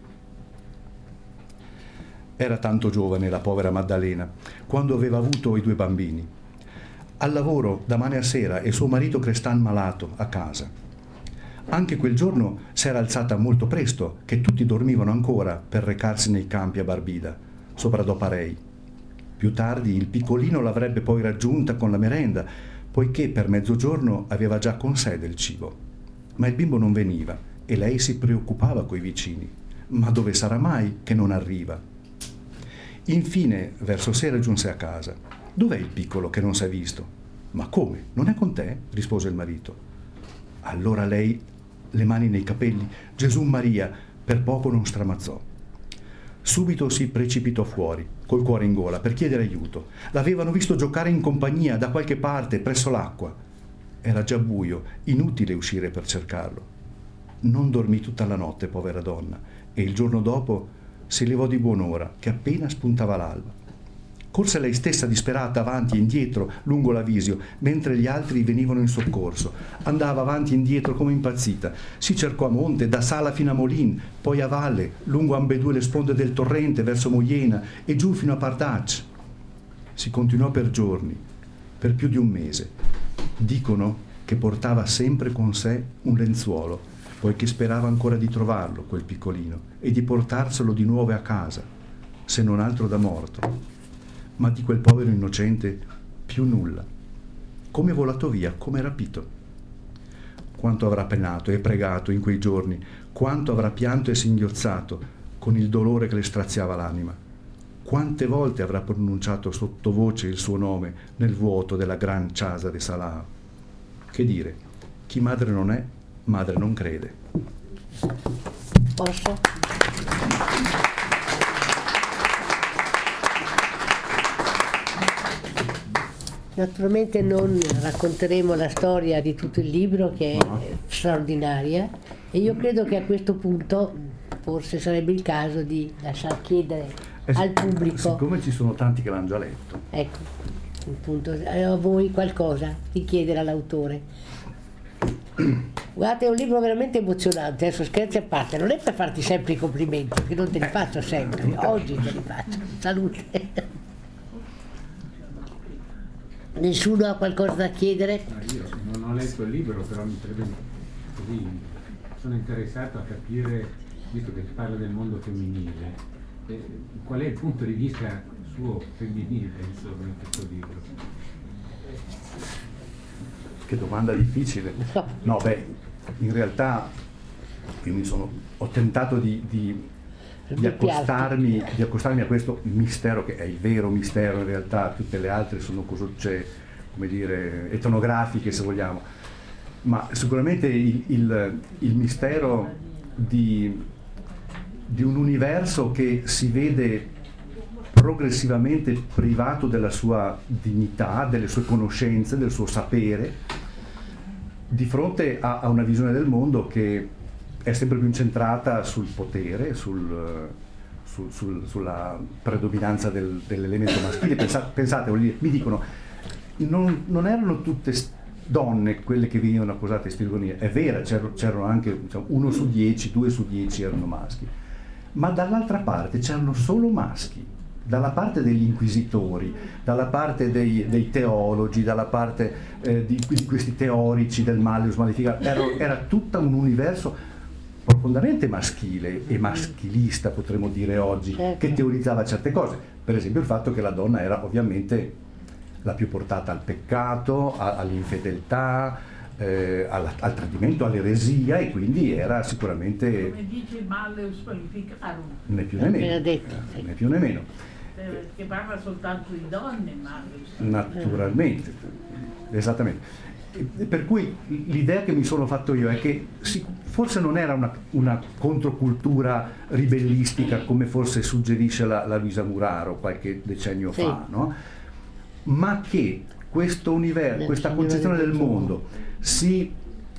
Era tanto giovane la povera Maddalena quando aveva avuto i 2 bambini. Al lavoro da mane a sera e suo marito Crestan malato a casa. Anche quel giorno s'era alzata molto presto, che tutti dormivano ancora, per recarsi nei campi a Barbida, sopra Doparei. Più tardi il piccolino l'avrebbe poi raggiunta con la merenda, poiché per mezzogiorno aveva già con sé del cibo. Ma il bimbo non veniva e lei si preoccupava coi vicini. Ma dove sarà mai che non arriva? Infine, verso sera giunse a casa. «Dov'è il piccolo che non s'è visto?» «Ma come? Non è con te?» rispose il marito. Allora lei, le mani nei capelli, Gesù Maria, per poco non stramazzò. Subito si precipitò fuori, col cuore in gola, per chiedere aiuto. L'avevano visto giocare in compagnia da qualche parte, presso l'acqua. Era già buio, inutile uscire per cercarlo. Non dormì tutta la notte, povera donna, e il giorno dopo si levò di buon'ora, che appena spuntava l'alba. Corse lei stessa disperata avanti e indietro lungo l'Avisio, mentre gli altri venivano in soccorso. Andava avanti e indietro come impazzita. Si cercò a monte, da Sala fino a Molin, poi a valle, lungo ambedue le sponde del torrente, verso Moiena e giù fino a Pardac. Si continuò per giorni, per più di un mese. Dicono che portava sempre con sé un lenzuolo, poiché sperava ancora di trovarlo, quel piccolino, e di portarselo di nuovo a casa, se non altro da morto. Ma di quel povero innocente più nulla. Come volato via, come rapito. Quanto avrà penato e pregato in quei giorni, quanto avrà pianto e singhiozzato con il dolore che le straziava l'anima. Quante volte avrà pronunciato sottovoce il suo nome nel vuoto della gran casa de Salah. Che dire, chi madre non è, madre non crede. Posso? Naturalmente non racconteremo la storia di tutto il libro, che è straordinaria, e io credo che a questo punto forse sarebbe il caso di lasciar chiedere al pubblico. Siccome ci sono tanti che l'hanno già letto. Ecco, appunto, a voi qualcosa di chiedere all'autore. Guardate, è un libro veramente emozionante, adesso scherzi a parte, non è per farti sempre i complimenti, perché non te li faccio sempre, oggi te li faccio. Salute. Nessuno ha qualcosa da chiedere? Io non ho letto il libro, però mi sarebbe così, sono interessato a capire, visto che si parla del mondo femminile, qual è il punto di vista suo femminile, insomma, in questo libro. Che domanda difficile. No, beh, in realtà io ho tentato di accostarmi a questo mistero, che è il vero mistero in realtà. Tutte le altre sono cose, come dire, etnografiche, se vogliamo, ma sicuramente il mistero di un universo che si vede progressivamente privato della sua dignità, delle sue conoscenze, del suo sapere, di fronte a una visione del mondo che è sempre più incentrata sul potere, sulla predominanza dell'elemento maschile. Pensate, mi dicono, non erano tutte donne quelle che venivano accusate di spiritonia. È vero, c'erano anche 1 su 10, 2 su 10 erano maschi, ma dall'altra parte c'erano solo maschi. Dalla parte degli inquisitori, dalla parte dei teologi, dalla parte di questi teorici del Malleus Maleficarum, era tutto un universo profondamente maschile e maschilista, potremmo dire oggi, certo, che teorizzava certe cose. Per esempio il fatto che la donna era ovviamente la più portata al peccato, all'infedeltà, al tradimento, all'eresia, e quindi era sicuramente, come dice Malleus Maleficarum, né più né meno, né più né meno. Che parla soltanto di donne, Malleus. Naturalmente, esattamente. Per cui l'idea che mi sono fatto io è che forse non era una controcultura ribellistica come forse suggerisce la Luisa Muraro qualche decennio fa, no? Ma che questo universo, questa concezione del mondo si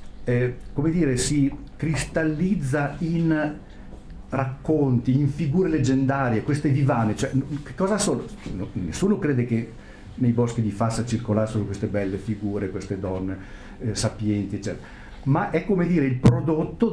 cristallizza in racconti, in figure leggendarie, queste vivane. Cioè, che cosa sono? Nessuno crede che nei boschi di Fassa circolassero queste belle figure, queste donne sapienti, eccetera. ma è come dire il prodotto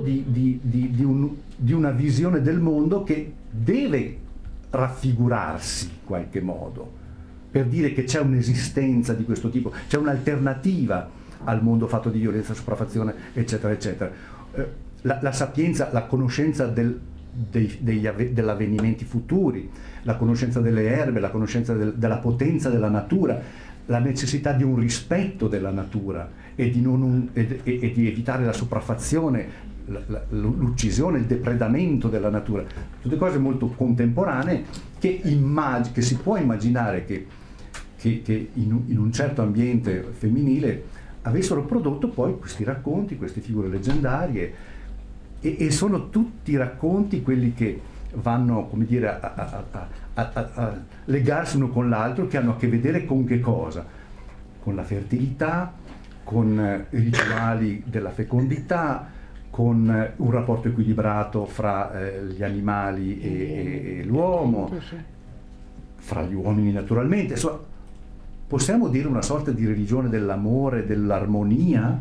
di una visione del mondo che deve raffigurarsi in qualche modo, per dire che c'è un'esistenza di questo tipo, c'è un'alternativa al mondo fatto di violenza, sopraffazione, eccetera, eccetera. La sapienza, la conoscenza degli avvenimenti futuri, la conoscenza delle erbe, la conoscenza della potenza della natura, la necessità di un rispetto della natura e di evitare la sopraffazione, l'uccisione, il depredamento della natura, tutte cose molto contemporanee che si può immaginare che in un certo ambiente femminile avessero prodotto poi questi racconti, queste figure leggendarie, e sono tutti racconti quelli che vanno, come dire, a legarsi uno con l'altro, che hanno a che vedere con che cosa? Con la fertilità, con i rituali della fecondità, con un rapporto equilibrato fra gli animali e l'uomo, fra gli uomini naturalmente. Insomma, possiamo dire una sorta di religione dell'amore, dell'armonia,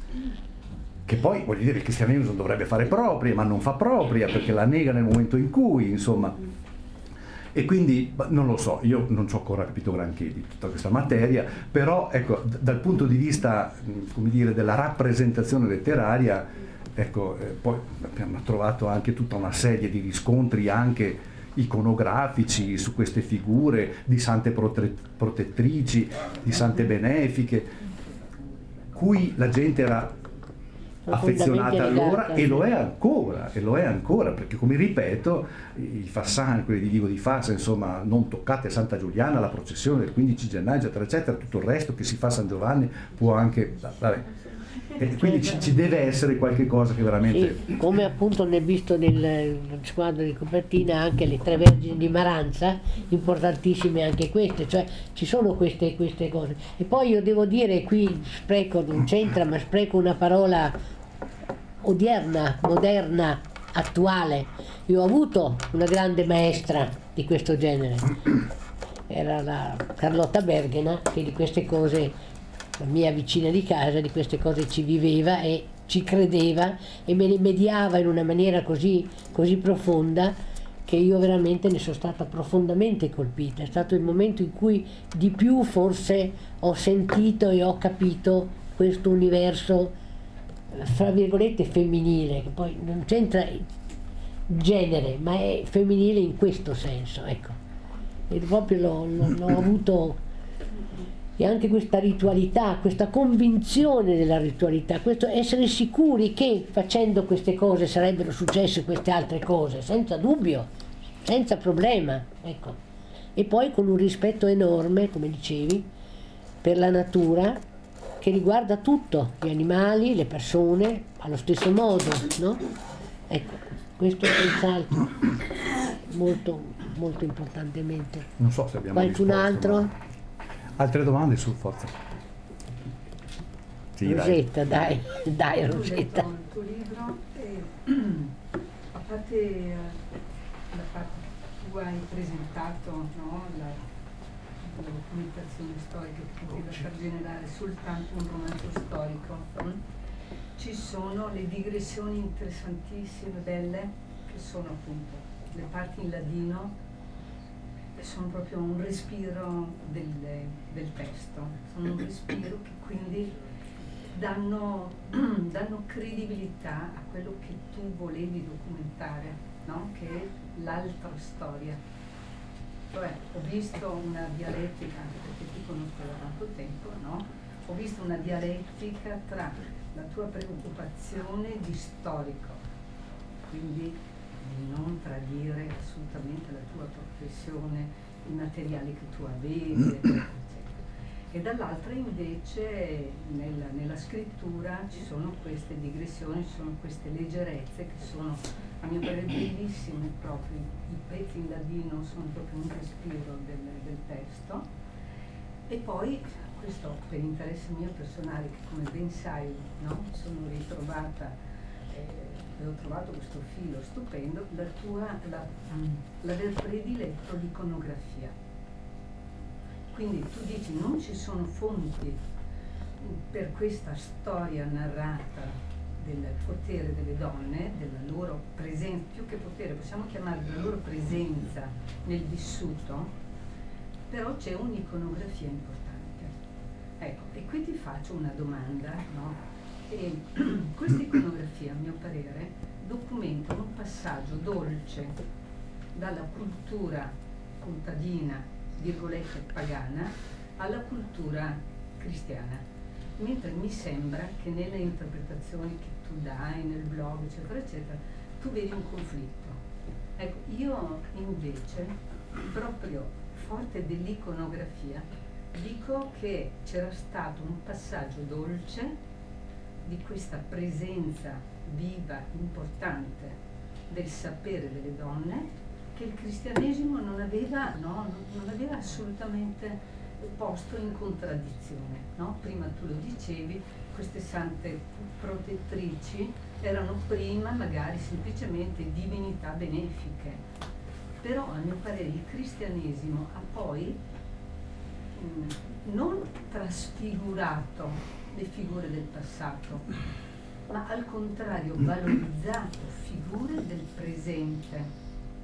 che poi, voglio dire, il cristianesimo dovrebbe fare propria, ma non fa propria perché la nega nel momento in cui, insomma. E quindi, non lo so, io non ci ho ancora capito granché di tutta questa materia, però ecco, dal punto di vista, come dire, della rappresentazione letteraria, ecco, poi abbiamo trovato anche tutta una serie di riscontri anche iconografici su queste figure di sante protettrici, di sante benefiche, cui la gente era affezionata allora e lo è ancora, perché, come ripeto, i Fassani, quelli di Vivo di Fassa, insomma, non toccate Santa Giuliana, la processione del 15 gennaio, eccetera, eccetera, tutto il resto che si fa a San Giovanni può anche, vabbè. E quindi ci deve essere qualche cosa che veramente... Sì, come appunto nel visto nel squadro di copertina anche le tre Vergini di Maranza, importantissime anche queste, cioè ci sono queste cose. E poi io devo dire, qui spreco, non c'entra, ma spreco una parola odierna, moderna, attuale. Io ho avuto una grande maestra di questo genere, era la Carlotta Berghena, che di queste cose, la mia vicina di casa, di queste cose ci viveva e ci credeva e me ne mediava in una maniera così profonda che io veramente ne sono stata profondamente colpita. È stato il momento in cui di più forse ho sentito e ho capito questo universo, fra virgolette, femminile, che poi non c'entra genere, ma è femminile in questo senso, ecco. E proprio l'ho avuto. E anche questa ritualità, questa convinzione della ritualità, questo essere sicuri che facendo queste cose sarebbero successe queste altre cose, senza dubbio, senza problema, ecco. E poi con un rispetto enorme, come dicevi, per la natura, che riguarda tutto, gli animali, le persone, allo stesso modo, no? Ecco, questo è senz'altro molto, molto importantemente. Non so se abbiamo qualcun altro? Ma... Altre domande su forza? Sì, Rosetta, dai Rosetta. Il tuo libro, a parte la parte che tu hai presentato, no? la documentazione storica che poteva far generare soltanto un romanzo storico, ci sono le digressioni interessantissime, belle, che sono appunto le parti in ladino, sono proprio un respiro del testo, sono un respiro che quindi danno credibilità a quello che tu volevi documentare, no? Che è l'altra storia. Cioè, ho visto una dialettica, anche perché ti conosco da tanto tempo, no? Ho visto una dialettica tra la tua preoccupazione di storico, quindi di non tradire assolutamente la tua professione, i materiali che tu avevi, eccetera, e dall'altra invece nella scrittura ci sono queste digressioni, ci sono queste leggerezze che sono, a mio parere, bellissime proprio. I pezzi in ladino sono proprio un respiro del testo. E poi, questo per interesse mio personale, che come ben sai, no? Sono ritrovata e ho trovato questo filo stupendo, l'aver prediletto l'iconografia. Quindi tu dici non ci sono fonti, per questa storia narrata del potere delle donne, della loro presenza, più che potere, possiamo chiamare la loro presenza nel vissuto, però c'è un'iconografia importante. Ecco, e qui ti faccio una domanda, no? E questa iconografia, a mio parere, documenta un passaggio dolce dalla cultura contadina, virgolette, pagana, alla cultura cristiana. Mentre mi sembra che nelle interpretazioni che tu dai, nel blog, eccetera, eccetera, tu vedi un conflitto. Ecco, io invece, proprio forte dell'iconografia, dico che c'era stato un passaggio dolce di questa presenza viva, importante del sapere delle donne, che il cristianesimo non aveva assolutamente posto in contraddizione, no? Prima tu lo dicevi, queste sante protettrici erano prima magari semplicemente divinità benefiche, però a mio parere il cristianesimo ha poi non trasfigurato le figure del passato, ma al contrario valorizzato figure del presente.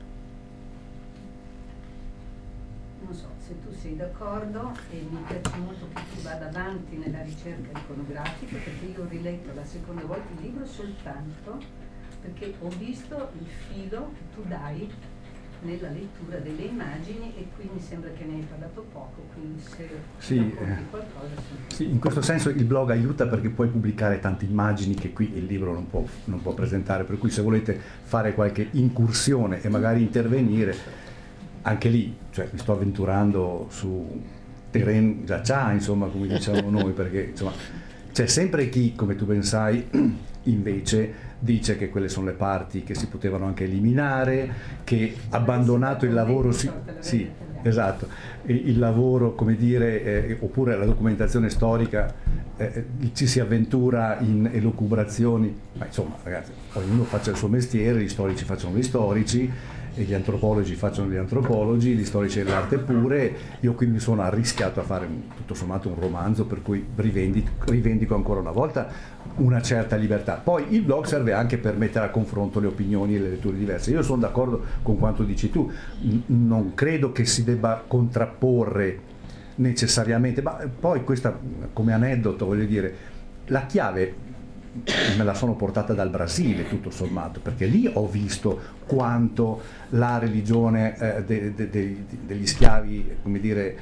Non so se tu sei d'accordo, e mi piace molto che tu vada avanti nella ricerca iconografica, perché io ho riletto la seconda volta il libro soltanto perché ho visto il filo che tu dai nella lettura delle immagini, e qui mi sembra che ne hai parlato poco, quindi se racconti qualcosa. Sì, in questo senso il blog aiuta perché puoi pubblicare tante immagini che qui il libro non può presentare, per cui se volete fare qualche incursione e magari intervenire, anche lì, cioè mi sto avventurando su terreno già, insomma, come diciamo noi, perché insomma c'è sempre chi, come tu ben sai, invece dice che quelle sono le parti che si potevano anche eliminare, che abbandonato il lavoro sì, esatto, il lavoro, come dire, oppure la documentazione storica, ci si avventura in elucubrazioni, ma insomma ragazzi, ognuno faccia il suo mestiere, gli storici facciano gli storici, e gli antropologi facciano gli antropologi, gli storici dell'arte pure. Io qui mi sono arrischiato a fare tutto sommato un romanzo, per cui rivendico ancora una volta una certa libertà. Poi il blog serve anche per mettere a confronto le opinioni e le letture diverse. Io sono d'accordo con quanto dici tu, non credo che si debba contrapporre necessariamente, ma poi questa come aneddoto, voglio dire, la chiave me la sono portata dal Brasile tutto sommato, perché lì ho visto quanto la religione degli schiavi, come dire,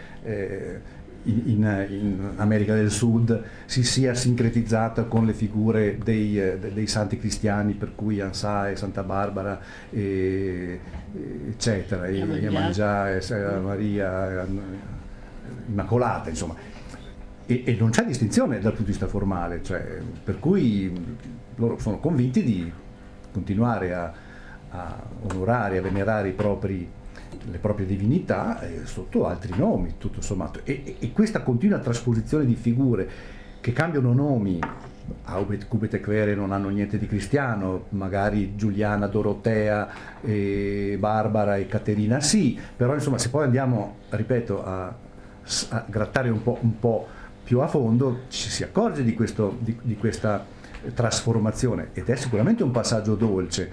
in America del Sud si sia sincretizzata con le figure dei santi cristiani, per cui Ansà e Santa Barbara eccetera, Iemanjá e Maria Immacolata, insomma. E non c'è distinzione dal punto di vista formale, cioè, per cui loro sono convinti di continuare a onorare, a venerare le proprie divinità sotto altri nomi, tutto sommato. E questa continua trasposizione di figure che cambiano nomi, Aubet, Cubet e Quere non hanno niente di cristiano, magari Giuliana, Dorotea, Barbara e Caterina sì, però insomma se poi andiamo, ripeto, a grattare un po' più a fondo, ci si accorge di questa trasformazione, ed è sicuramente un passaggio dolce.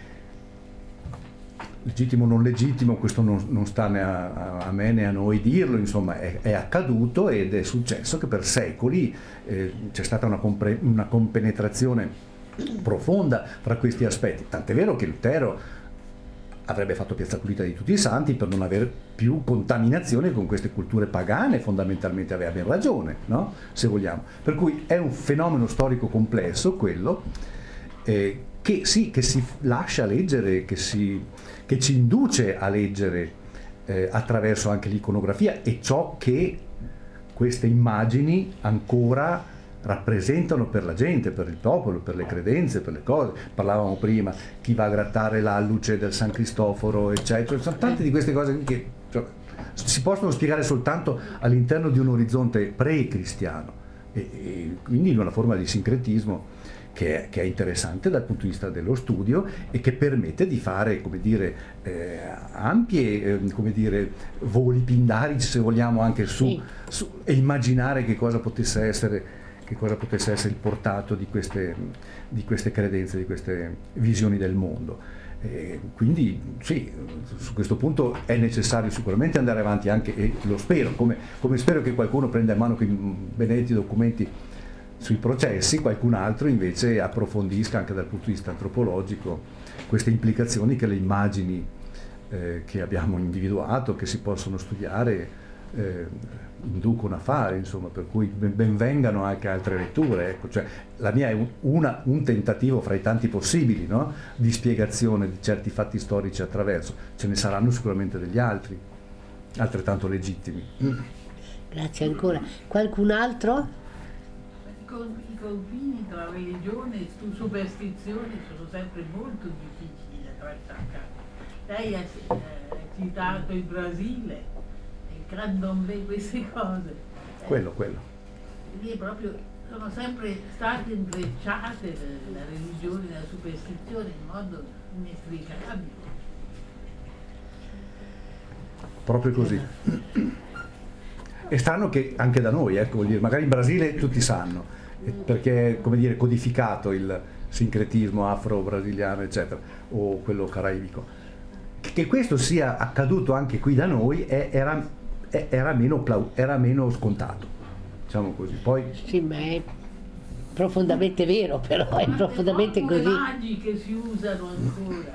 Legittimo o non legittimo, questo non sta né a me né a noi dirlo, insomma è accaduto, ed è successo che per secoli c'è stata una compenetrazione profonda fra questi aspetti, tant'è vero che Lutero avrebbe fatto piazza pulita di tutti i santi per non avere più contaminazione con queste culture pagane, fondamentalmente aveva ben ragione, no? Se vogliamo. Per cui è un fenomeno storico complesso quello, che si lascia leggere, che ci induce a leggere attraverso anche l'iconografia e ciò che queste immagini ancora rappresentano per la gente, per il popolo, per le credenze, per le cose. Parlavamo prima, chi va a grattare l'alluce del San Cristoforo, eccetera. Sono tante di queste cose che si possono spiegare soltanto all'interno di un orizzonte pre-cristiano, e quindi in una forma di sincretismo che è interessante dal punto di vista dello studio e che permette di fare, come dire, ampie come dire, voli pindarici, se vogliamo, anche su e immaginare che cosa potesse essere, che cosa potesse essere il portato di queste credenze, di queste visioni del mondo. Quindi sì, su questo punto è necessario sicuramente andare avanti anche, e lo spero, come spero che qualcuno prenda in mano quei benedetti documenti sui processi, qualcun altro invece approfondisca anche dal punto di vista antropologico queste implicazioni che le immagini che abbiamo individuato, che si possono studiare, inducono a fare, insomma, per cui benvengano anche altre letture, ecco. Cioè, la mia è un tentativo fra i tanti possibili, no? Di spiegazione di certi fatti storici attraverso, ce ne saranno sicuramente degli altri, altrettanto legittimi. Grazie ancora. Qualcun altro? I confini tra religione e superstizione sono sempre molto difficili da trattare. Lei ha citato il Brasile, candomblé, queste cose. Quello. Lì proprio sono sempre state intrecciate la religione e la superstizione in modo inestricabile. Proprio così. È strano che anche da noi, ecco, vuol dire, magari in Brasile tutti sanno, perché è, come dire, codificato il sincretismo afro-brasiliano, eccetera, o quello caraibico. Che questo sia accaduto anche qui da noi era meno scontato, diciamo così. Poi sì, ma è profondamente vero, però è profondamente così. Immagini che si usano ancora.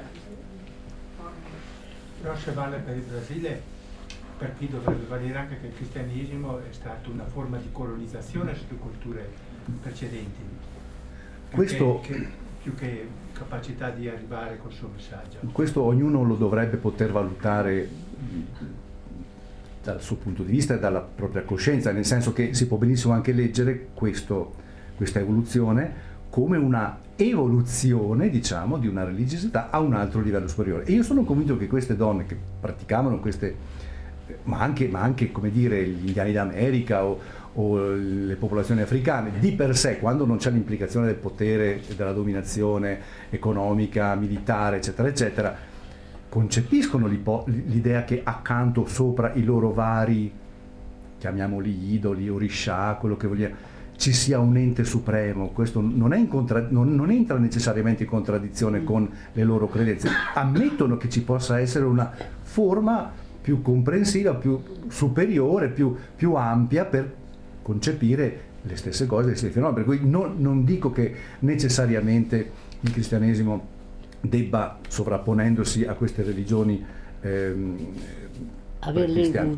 Però se vale per il Brasile, per chi dovrebbe valere anche che il cristianesimo è stato una forma di colonizzazione sulle culture precedenti, questo, più che capacità di arrivare col suo messaggio. Questo ognuno lo dovrebbe poter valutare dal suo punto di vista e dalla propria coscienza, nel senso che si può benissimo anche leggere questa evoluzione come una evoluzione, diciamo, di una religiosità a un altro livello superiore. E io sono convinto che queste donne che praticavano ma anche come dire gli indiani d'America o le popolazioni africane, di per sé, quando non c'è l'implicazione del potere e della dominazione economica, militare, eccetera, eccetera, concepiscono l'idea che accanto, sopra i loro vari, chiamiamoli idoli, orishà, quello che vogliamo, ci sia un ente supremo. Questo non entra necessariamente in contraddizione con le loro credenze, ammettono che ci possa essere una forma più comprensiva, più superiore, più ampia per concepire le stesse cose, i fenomeni. Per cui non dico che necessariamente il cristianesimo debba, sovrapponendosi a queste religioni, avere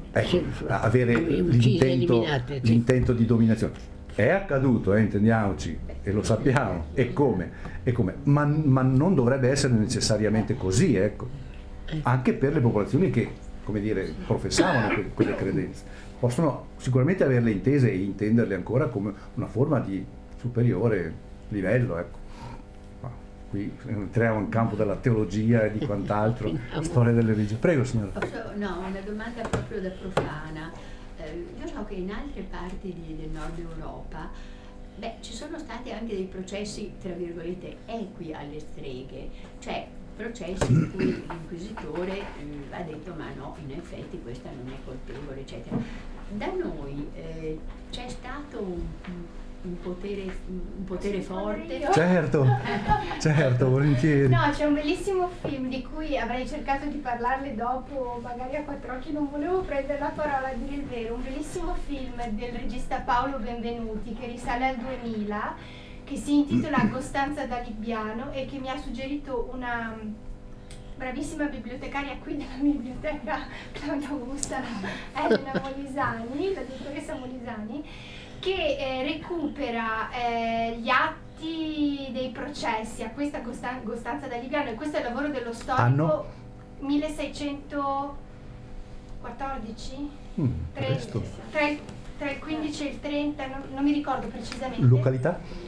l'intento di dominazione. È accaduto, intendiamoci, e lo sappiamo, e come, ma non dovrebbe essere necessariamente così, ecco, anche per le popolazioni che, come dire, professavano quelle credenze. Possono sicuramente averle intese e intenderle ancora come una forma di superiore livello, ecco. Ma qui entriamo in campo della teologia e di quant'altro, storia delle religioni. Prego, signora. No, una domanda proprio da profana. Io so che in altre parti del nord Europa ci sono stati anche dei processi, tra virgolette, equi alle streghe, cioè processi in cui l'inquisitore ha detto ma no, in effetti questa non è colpevole, eccetera. Da noi c'è stato un potere forte? Certo, volentieri. No, c'è un bellissimo film di cui avrei cercato di parlarle dopo, magari a quattro occhi, non volevo prendere la parola a dire il vero, un bellissimo film del regista Paolo Benvenuti che risale al 2000, che si intitola Costanza da Libbiano e che mi ha suggerito una bravissima bibliotecaria qui della mia biblioteca, Claudia Augusta, Elena Molisani, la dottoressa Molisani, che recupera gli atti dei processi a questa Costanza da Libbiano, e questo è il lavoro dello storico 1614, tra il 15 e il 30, non mi ricordo precisamente. Località?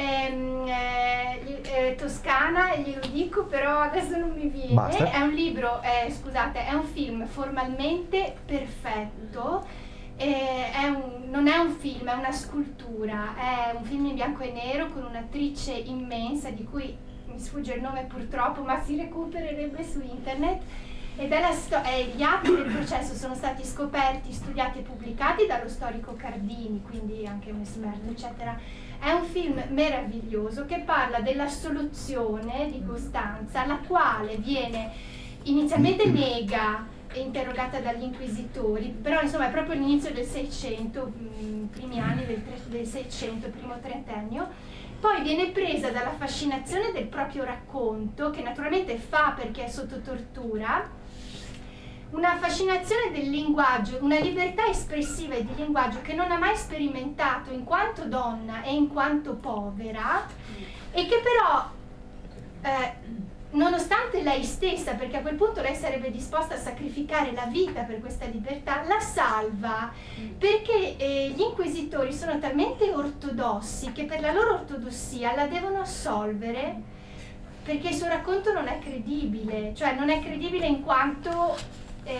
Toscana, glielo dico, però adesso non mi viene. Basta. È un libro, scusate, è un film formalmente perfetto. Non è un film, è una scultura, è un film in bianco e nero con un'attrice immensa di cui mi sfugge il nome purtroppo, ma si recupererebbe su internet, ed gli atti del processo sono stati scoperti, studiati e pubblicati dallo storico Cardini, quindi anche un esperto, eccetera. È un film meraviglioso che parla dell'assoluzione di Costanza, la quale viene inizialmente nega, interrogata dagli inquisitori, però insomma è proprio l'inizio del 600, primi anni del 600, primo trentennio. Poi viene presa dalla fascinazione del proprio racconto, che naturalmente fa perché è sotto tortura, una fascinazione del linguaggio, una libertà espressiva e di linguaggio che non ha mai sperimentato in quanto donna e in quanto povera, e che però, nonostante lei stessa, perché a quel punto lei sarebbe disposta a sacrificare la vita per questa libertà, la salva, perché gli inquisitori sono talmente ortodossi che per la loro ortodossia la devono assolvere, perché il suo racconto non è credibile, cioè non è credibile in quanto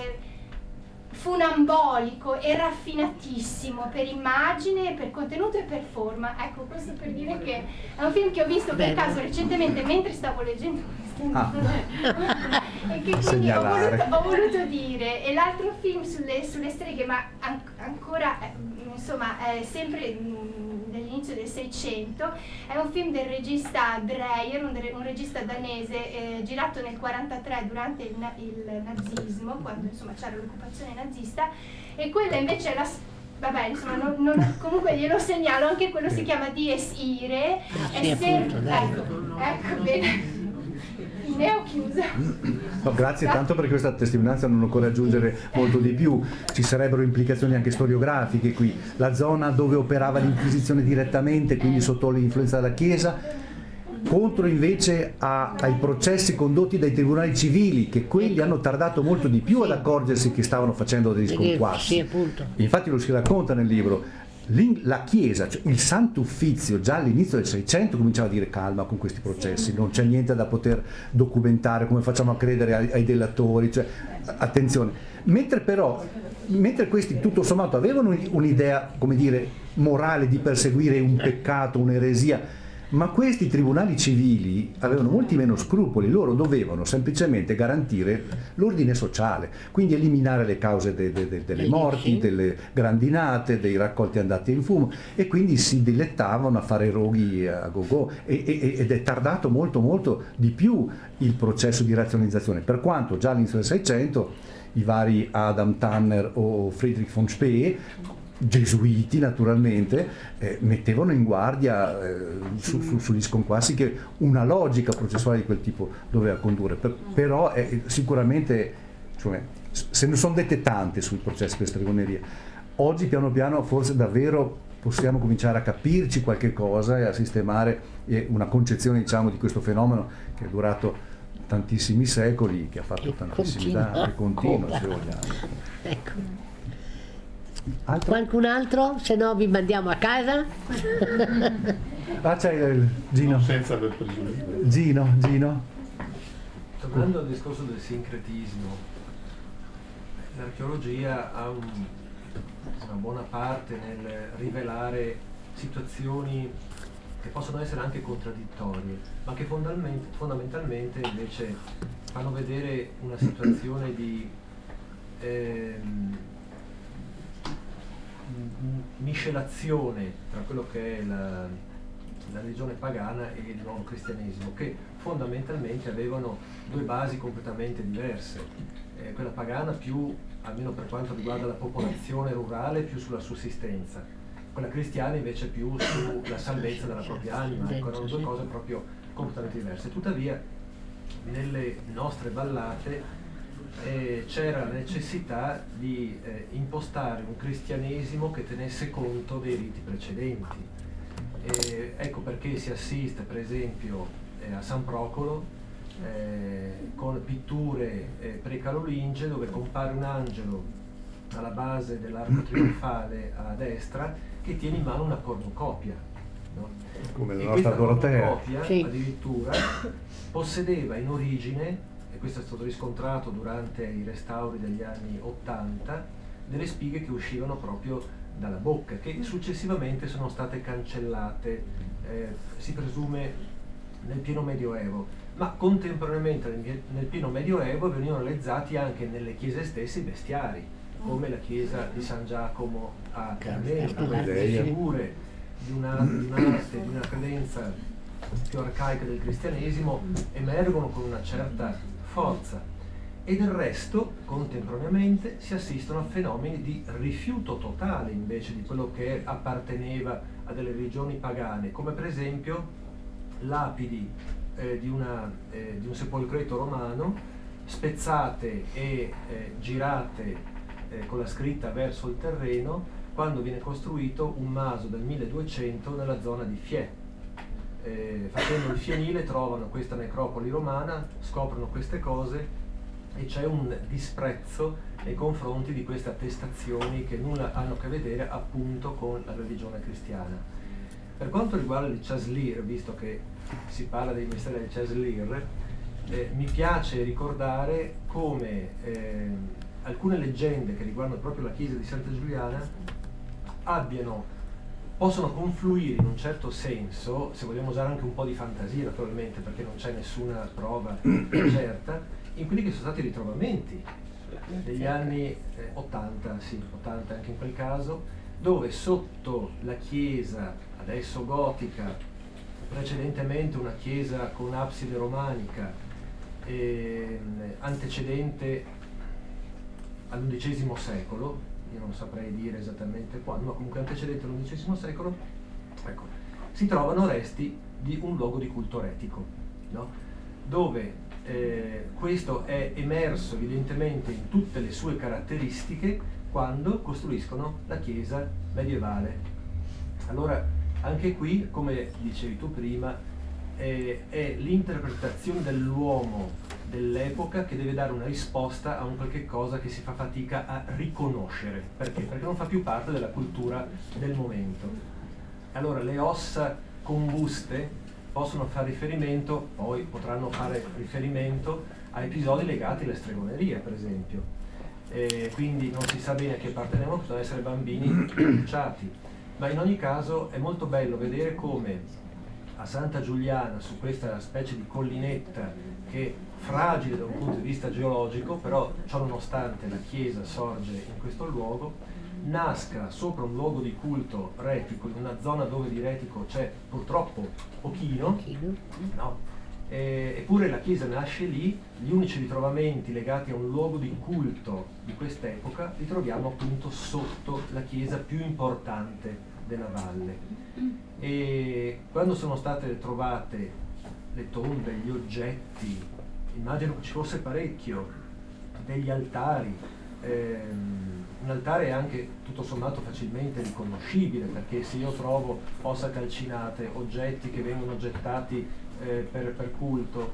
funambolico e raffinatissimo per immagine, per contenuto e per forma. Ecco, questo per dire che è un film che ho visto per caso recentemente mentre stavo leggendo questo e che quindi ho voluto dire. E l'altro film sulle streghe, ma ancora insomma è sempre dell'inizio del 600, è un film del regista Dreyer, un regista danese, girato nel 1943 durante il nazismo, quando insomma c'era l'occupazione nazista, e quella invece è la... Vabbè, insomma, comunque glielo segnalo, anche quello si chiama Dies Irae, è sempre... Ecco, bene. Ne ho chiusa. No, grazie tanto per questa testimonianza, non occorre aggiungere molto di più, ci sarebbero implicazioni anche storiografiche qui, la zona dove operava l'Inquisizione direttamente, quindi sotto l'influenza della Chiesa, contro invece ai processi condotti dai tribunali civili, che quelli hanno tardato molto di più ad accorgersi che stavano facendo degli sconquassi. Infatti lo si racconta nel libro. La Chiesa, cioè il Santo Uffizio, già all'inizio del 600 cominciava a dire calma con questi processi, non c'è niente da poter documentare, come facciamo a credere ai delatori, cioè attenzione. Mentre questi tutto sommato avevano un'idea, come dire, morale di perseguire un peccato, un'eresia, ma questi tribunali civili avevano molti meno scrupoli, loro dovevano semplicemente garantire l'ordine sociale, quindi eliminare le cause delle morti, delle grandinate, dei raccolti andati in fumo, e quindi si dilettavano a fare roghi a go-go, ed è tardato molto molto di più il processo di razionalizzazione, per quanto già all'inizio del 600 i vari Adam Tanner o Friedrich von Spee, gesuiti naturalmente, mettevano in guardia sugli sconquassi che una logica processuale di quel tipo doveva condurre, però sicuramente, cioè, se ne sono dette tante sui processi per stregoneria. Oggi piano piano forse davvero possiamo cominciare a capirci qualche cosa e a sistemare una concezione, diciamo, di questo fenomeno che è durato tantissimi secoli, che ha fatto tantissimi danni, e continua, se vogliamo. Ecco. Altro? Qualcun altro? Se no vi mandiamo a casa. C'è Gino. Senza aver preso il libro. Gino. Tornando al discorso del sincretismo, l'archeologia ha una buona parte nel rivelare situazioni che possono essere anche contraddittorie, ma che fondamentalmente invece fanno vedere una situazione di miscelazione tra quello che è la religione pagana e il nuovo cristianesimo, che fondamentalmente avevano due basi completamente diverse. Quella pagana più, almeno per quanto riguarda la popolazione rurale, più sulla sussistenza, quella cristiana invece più sulla salvezza della propria anima. Erano due cose proprio completamente diverse. Tuttavia nelle nostre ballate c'era la necessità di impostare un cristianesimo che tenesse conto dei riti precedenti. Ecco perché si assiste per esempio a San Procolo con pitture pre-carolingie, dove compare un angelo alla base dell'arco trionfale a destra che tiene in mano una cornucopia, no? Come la nostra Dorotea. Cornucopia addirittura possedeva in origine, e questo è stato riscontrato durante i restauri degli anni 80, delle spighe che uscivano proprio dalla bocca, che successivamente sono state cancellate, si presume nel pieno Medioevo. ma contemporaneamente nel pieno Medioevo venivano realizzati anche nelle chiese stesse i bestiari, come la chiesa di San Giacomo a Carnero, dove le figure di un'arte, di una credenza più arcaica del cristianesimo emergono con una certa forza. E del resto, contemporaneamente, si assistono a fenomeni di rifiuto totale invece di quello che apparteneva a delle religioni pagane, come per esempio lapidi di un sepolcreto romano spezzate e girate con la scritta verso il terreno quando viene costruito un maso del 1200 nella zona di Fiè. Facendo il fienile trovano questa necropoli romana, scoprono queste cose e c'è un disprezzo nei confronti di queste attestazioni che nulla hanno a che vedere appunto con la religione cristiana. Per quanto riguarda il Chasselir, visto che si parla dei misteri del Chasselir, mi piace ricordare come alcune leggende che riguardano proprio la chiesa di Santa Giuliana possono confluire in un certo senso, se vogliamo usare anche un po' di fantasia naturalmente, perché non c'è nessuna prova certa, in quelli che sono stati i ritrovamenti degli anni 80, sì, 80 anche in quel caso, dove sotto la chiesa, adesso gotica, precedentemente una chiesa con abside romanica, antecedente all'undicesimo secolo, io non saprei dire esattamente quando, ma comunque antecedente all'undicesimo secolo, ecco, si trovano resti di un luogo di culto retico, no? Dove questo è emerso evidentemente in tutte le sue caratteristiche quando costruiscono la chiesa medievale. Allora, anche qui, come dicevi tu prima, è l'interpretazione dell'uomo dell'epoca che deve dare una risposta a un qualche cosa che si fa fatica a riconoscere. Perché? Perché non fa più parte della cultura del momento. Allora, le ossa combuste possono fare riferimento, poi potranno fare riferimento a episodi legati alla stregoneria, per esempio. Quindi non si sa bene a chi appartenevano, possono essere bambini bruciati. Ma in ogni caso è molto bello vedere come a Santa Giuliana, su questa specie di collinetta che fragile da un punto di vista geologico, però ciò nonostante la chiesa sorge in questo luogo, nasca sopra un luogo di culto retico, in una zona dove di retico c'è purtroppo pochino, no? Eppure la chiesa nasce lì. Gli unici ritrovamenti legati a un luogo di culto di quest'epoca li troviamo appunto sotto la chiesa più importante della valle. E quando sono state trovate le tombe, gli oggetti, immagino che ci fosse parecchio, degli altari, un altare è anche tutto sommato facilmente riconoscibile, perché se io trovo ossa calcinate, oggetti che vengono gettati per culto,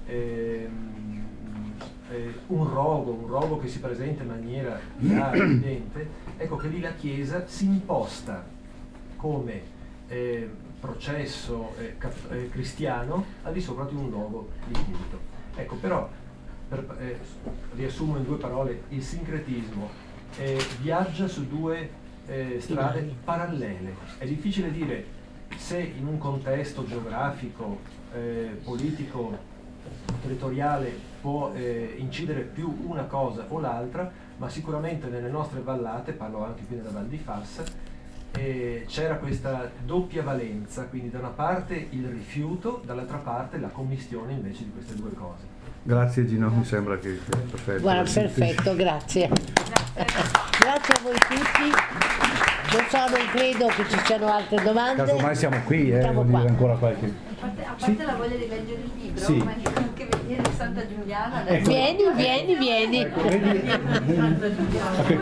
un rogo che si presenta in maniera chiara, evidente, ecco che lì la Chiesa si imposta come processo cristiano al di sopra di un luogo di culto. Ecco, però, riassumo in due parole, il sincretismo viaggia su due strade parallele. È difficile dire se in un contesto geografico, politico, territoriale può incidere più una cosa o l'altra, ma sicuramente nelle nostre vallate, parlo anche qui nella Val di Fassa, c'era questa doppia valenza, quindi da una parte il rifiuto, dall'altra parte la commistione invece di queste due cose. Grazie Gino, mi sembra che sia perfetto. Guarda, perfetto, grazie. Grazie a voi tutti. Non so, non credo che ci siano altre domande. Casomai siamo qui, Siamo vuol qua. dire ancora qualche... A parte la voglia di leggere il libro, Sì. ma anche vedere Santa Giuliana. Vieni. Ecco, vedi? Santa Giuliana.